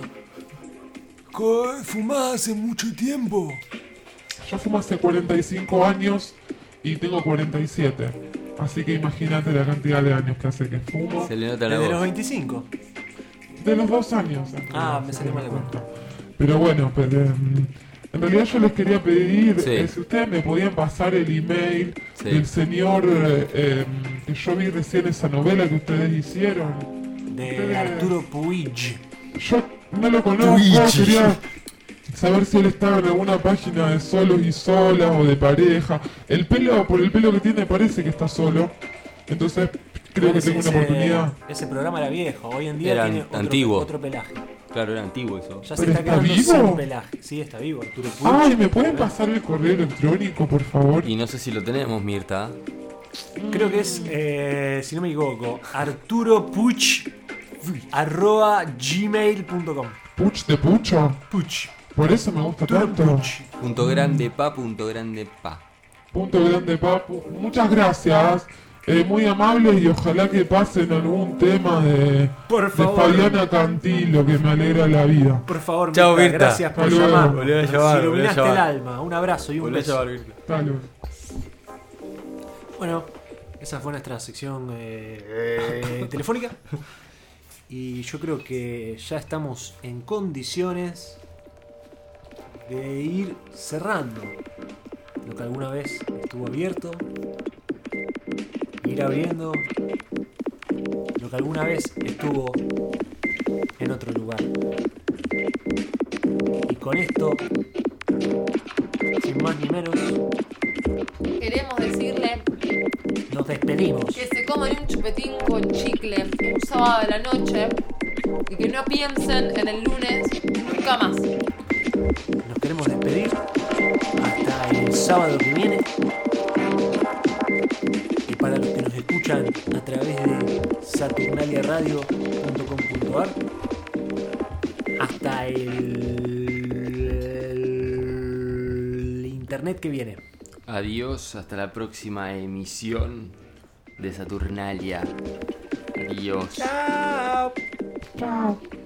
¿Fumás hace mucho tiempo?
Yo fumo hace 45 años y tengo 47. Así que imagínate la cantidad de años que hace que fumo.
Se le nota la
¿Desde los
voz.
25?
De los 2 años.
Me salió mal de cuenta.
Pero bueno, en realidad yo les quería pedir
Sí.
si ustedes me podían pasar el email
Sí.
del señor que yo vi recién esa novela que ustedes hicieron.
De Arturo Puig.
Yo no lo conozco, quería saber si él estaba en alguna página de solos y solas o de pareja. Por el pelo que tiene parece que está solo. Entonces creo que tengo una oportunidad.
Ese programa era viejo, hoy en día
Era
tiene
antiguo.
otro pelaje.
Claro, era antiguo eso.
Ya se
¿Pero
está
está
quedando
vivo?
sin pelaje. Sí, está vivo, Arturo Puig.
Ay, ¿me pueden pasar el correo electrónico, por favor?
Y no sé si lo tenemos, Mirta.
Creo que es, si no me equivoco, arturopuch@gmail.com.
¿Puch de pucho?
Puch.
Por eso me gusta tanto.
Punto grande pa, punto grande pa.
Punto grande, papu. Muchas gracias. Muy amables y ojalá que pasen algún tema de Fabiana Cantilo, que me alegra la vida.
Por favor,
Chao,
Mirta,
Mirta.
gracias por
Hasta luego.
llamar.
Volví a llamar,
Nos iluminaste
volví a
el
llamar.
alma. Un abrazo y un
Volví a
beso.
llamar, Mirta.
Hasta luego.
Bueno, esa fue nuestra sección telefónica. Y yo creo que ya estamos en condiciones de ir cerrando lo que alguna vez estuvo abierto, ir abriendo lo que alguna vez estuvo en otro lugar. Y con esto, sin más ni menos,
Queremos decirle
nos despedimos.
que se coman un chupetín con chicle un sábado de la noche y que no piensen en el lunes nunca más.
Nos queremos despedir hasta el sábado que viene. Y para los que nos escuchan a través de saturnaliaradio.com.ar, hasta el internet que viene.
Adiós, hasta la próxima emisión de Saturnalia. Adiós.
Chao.
Chao.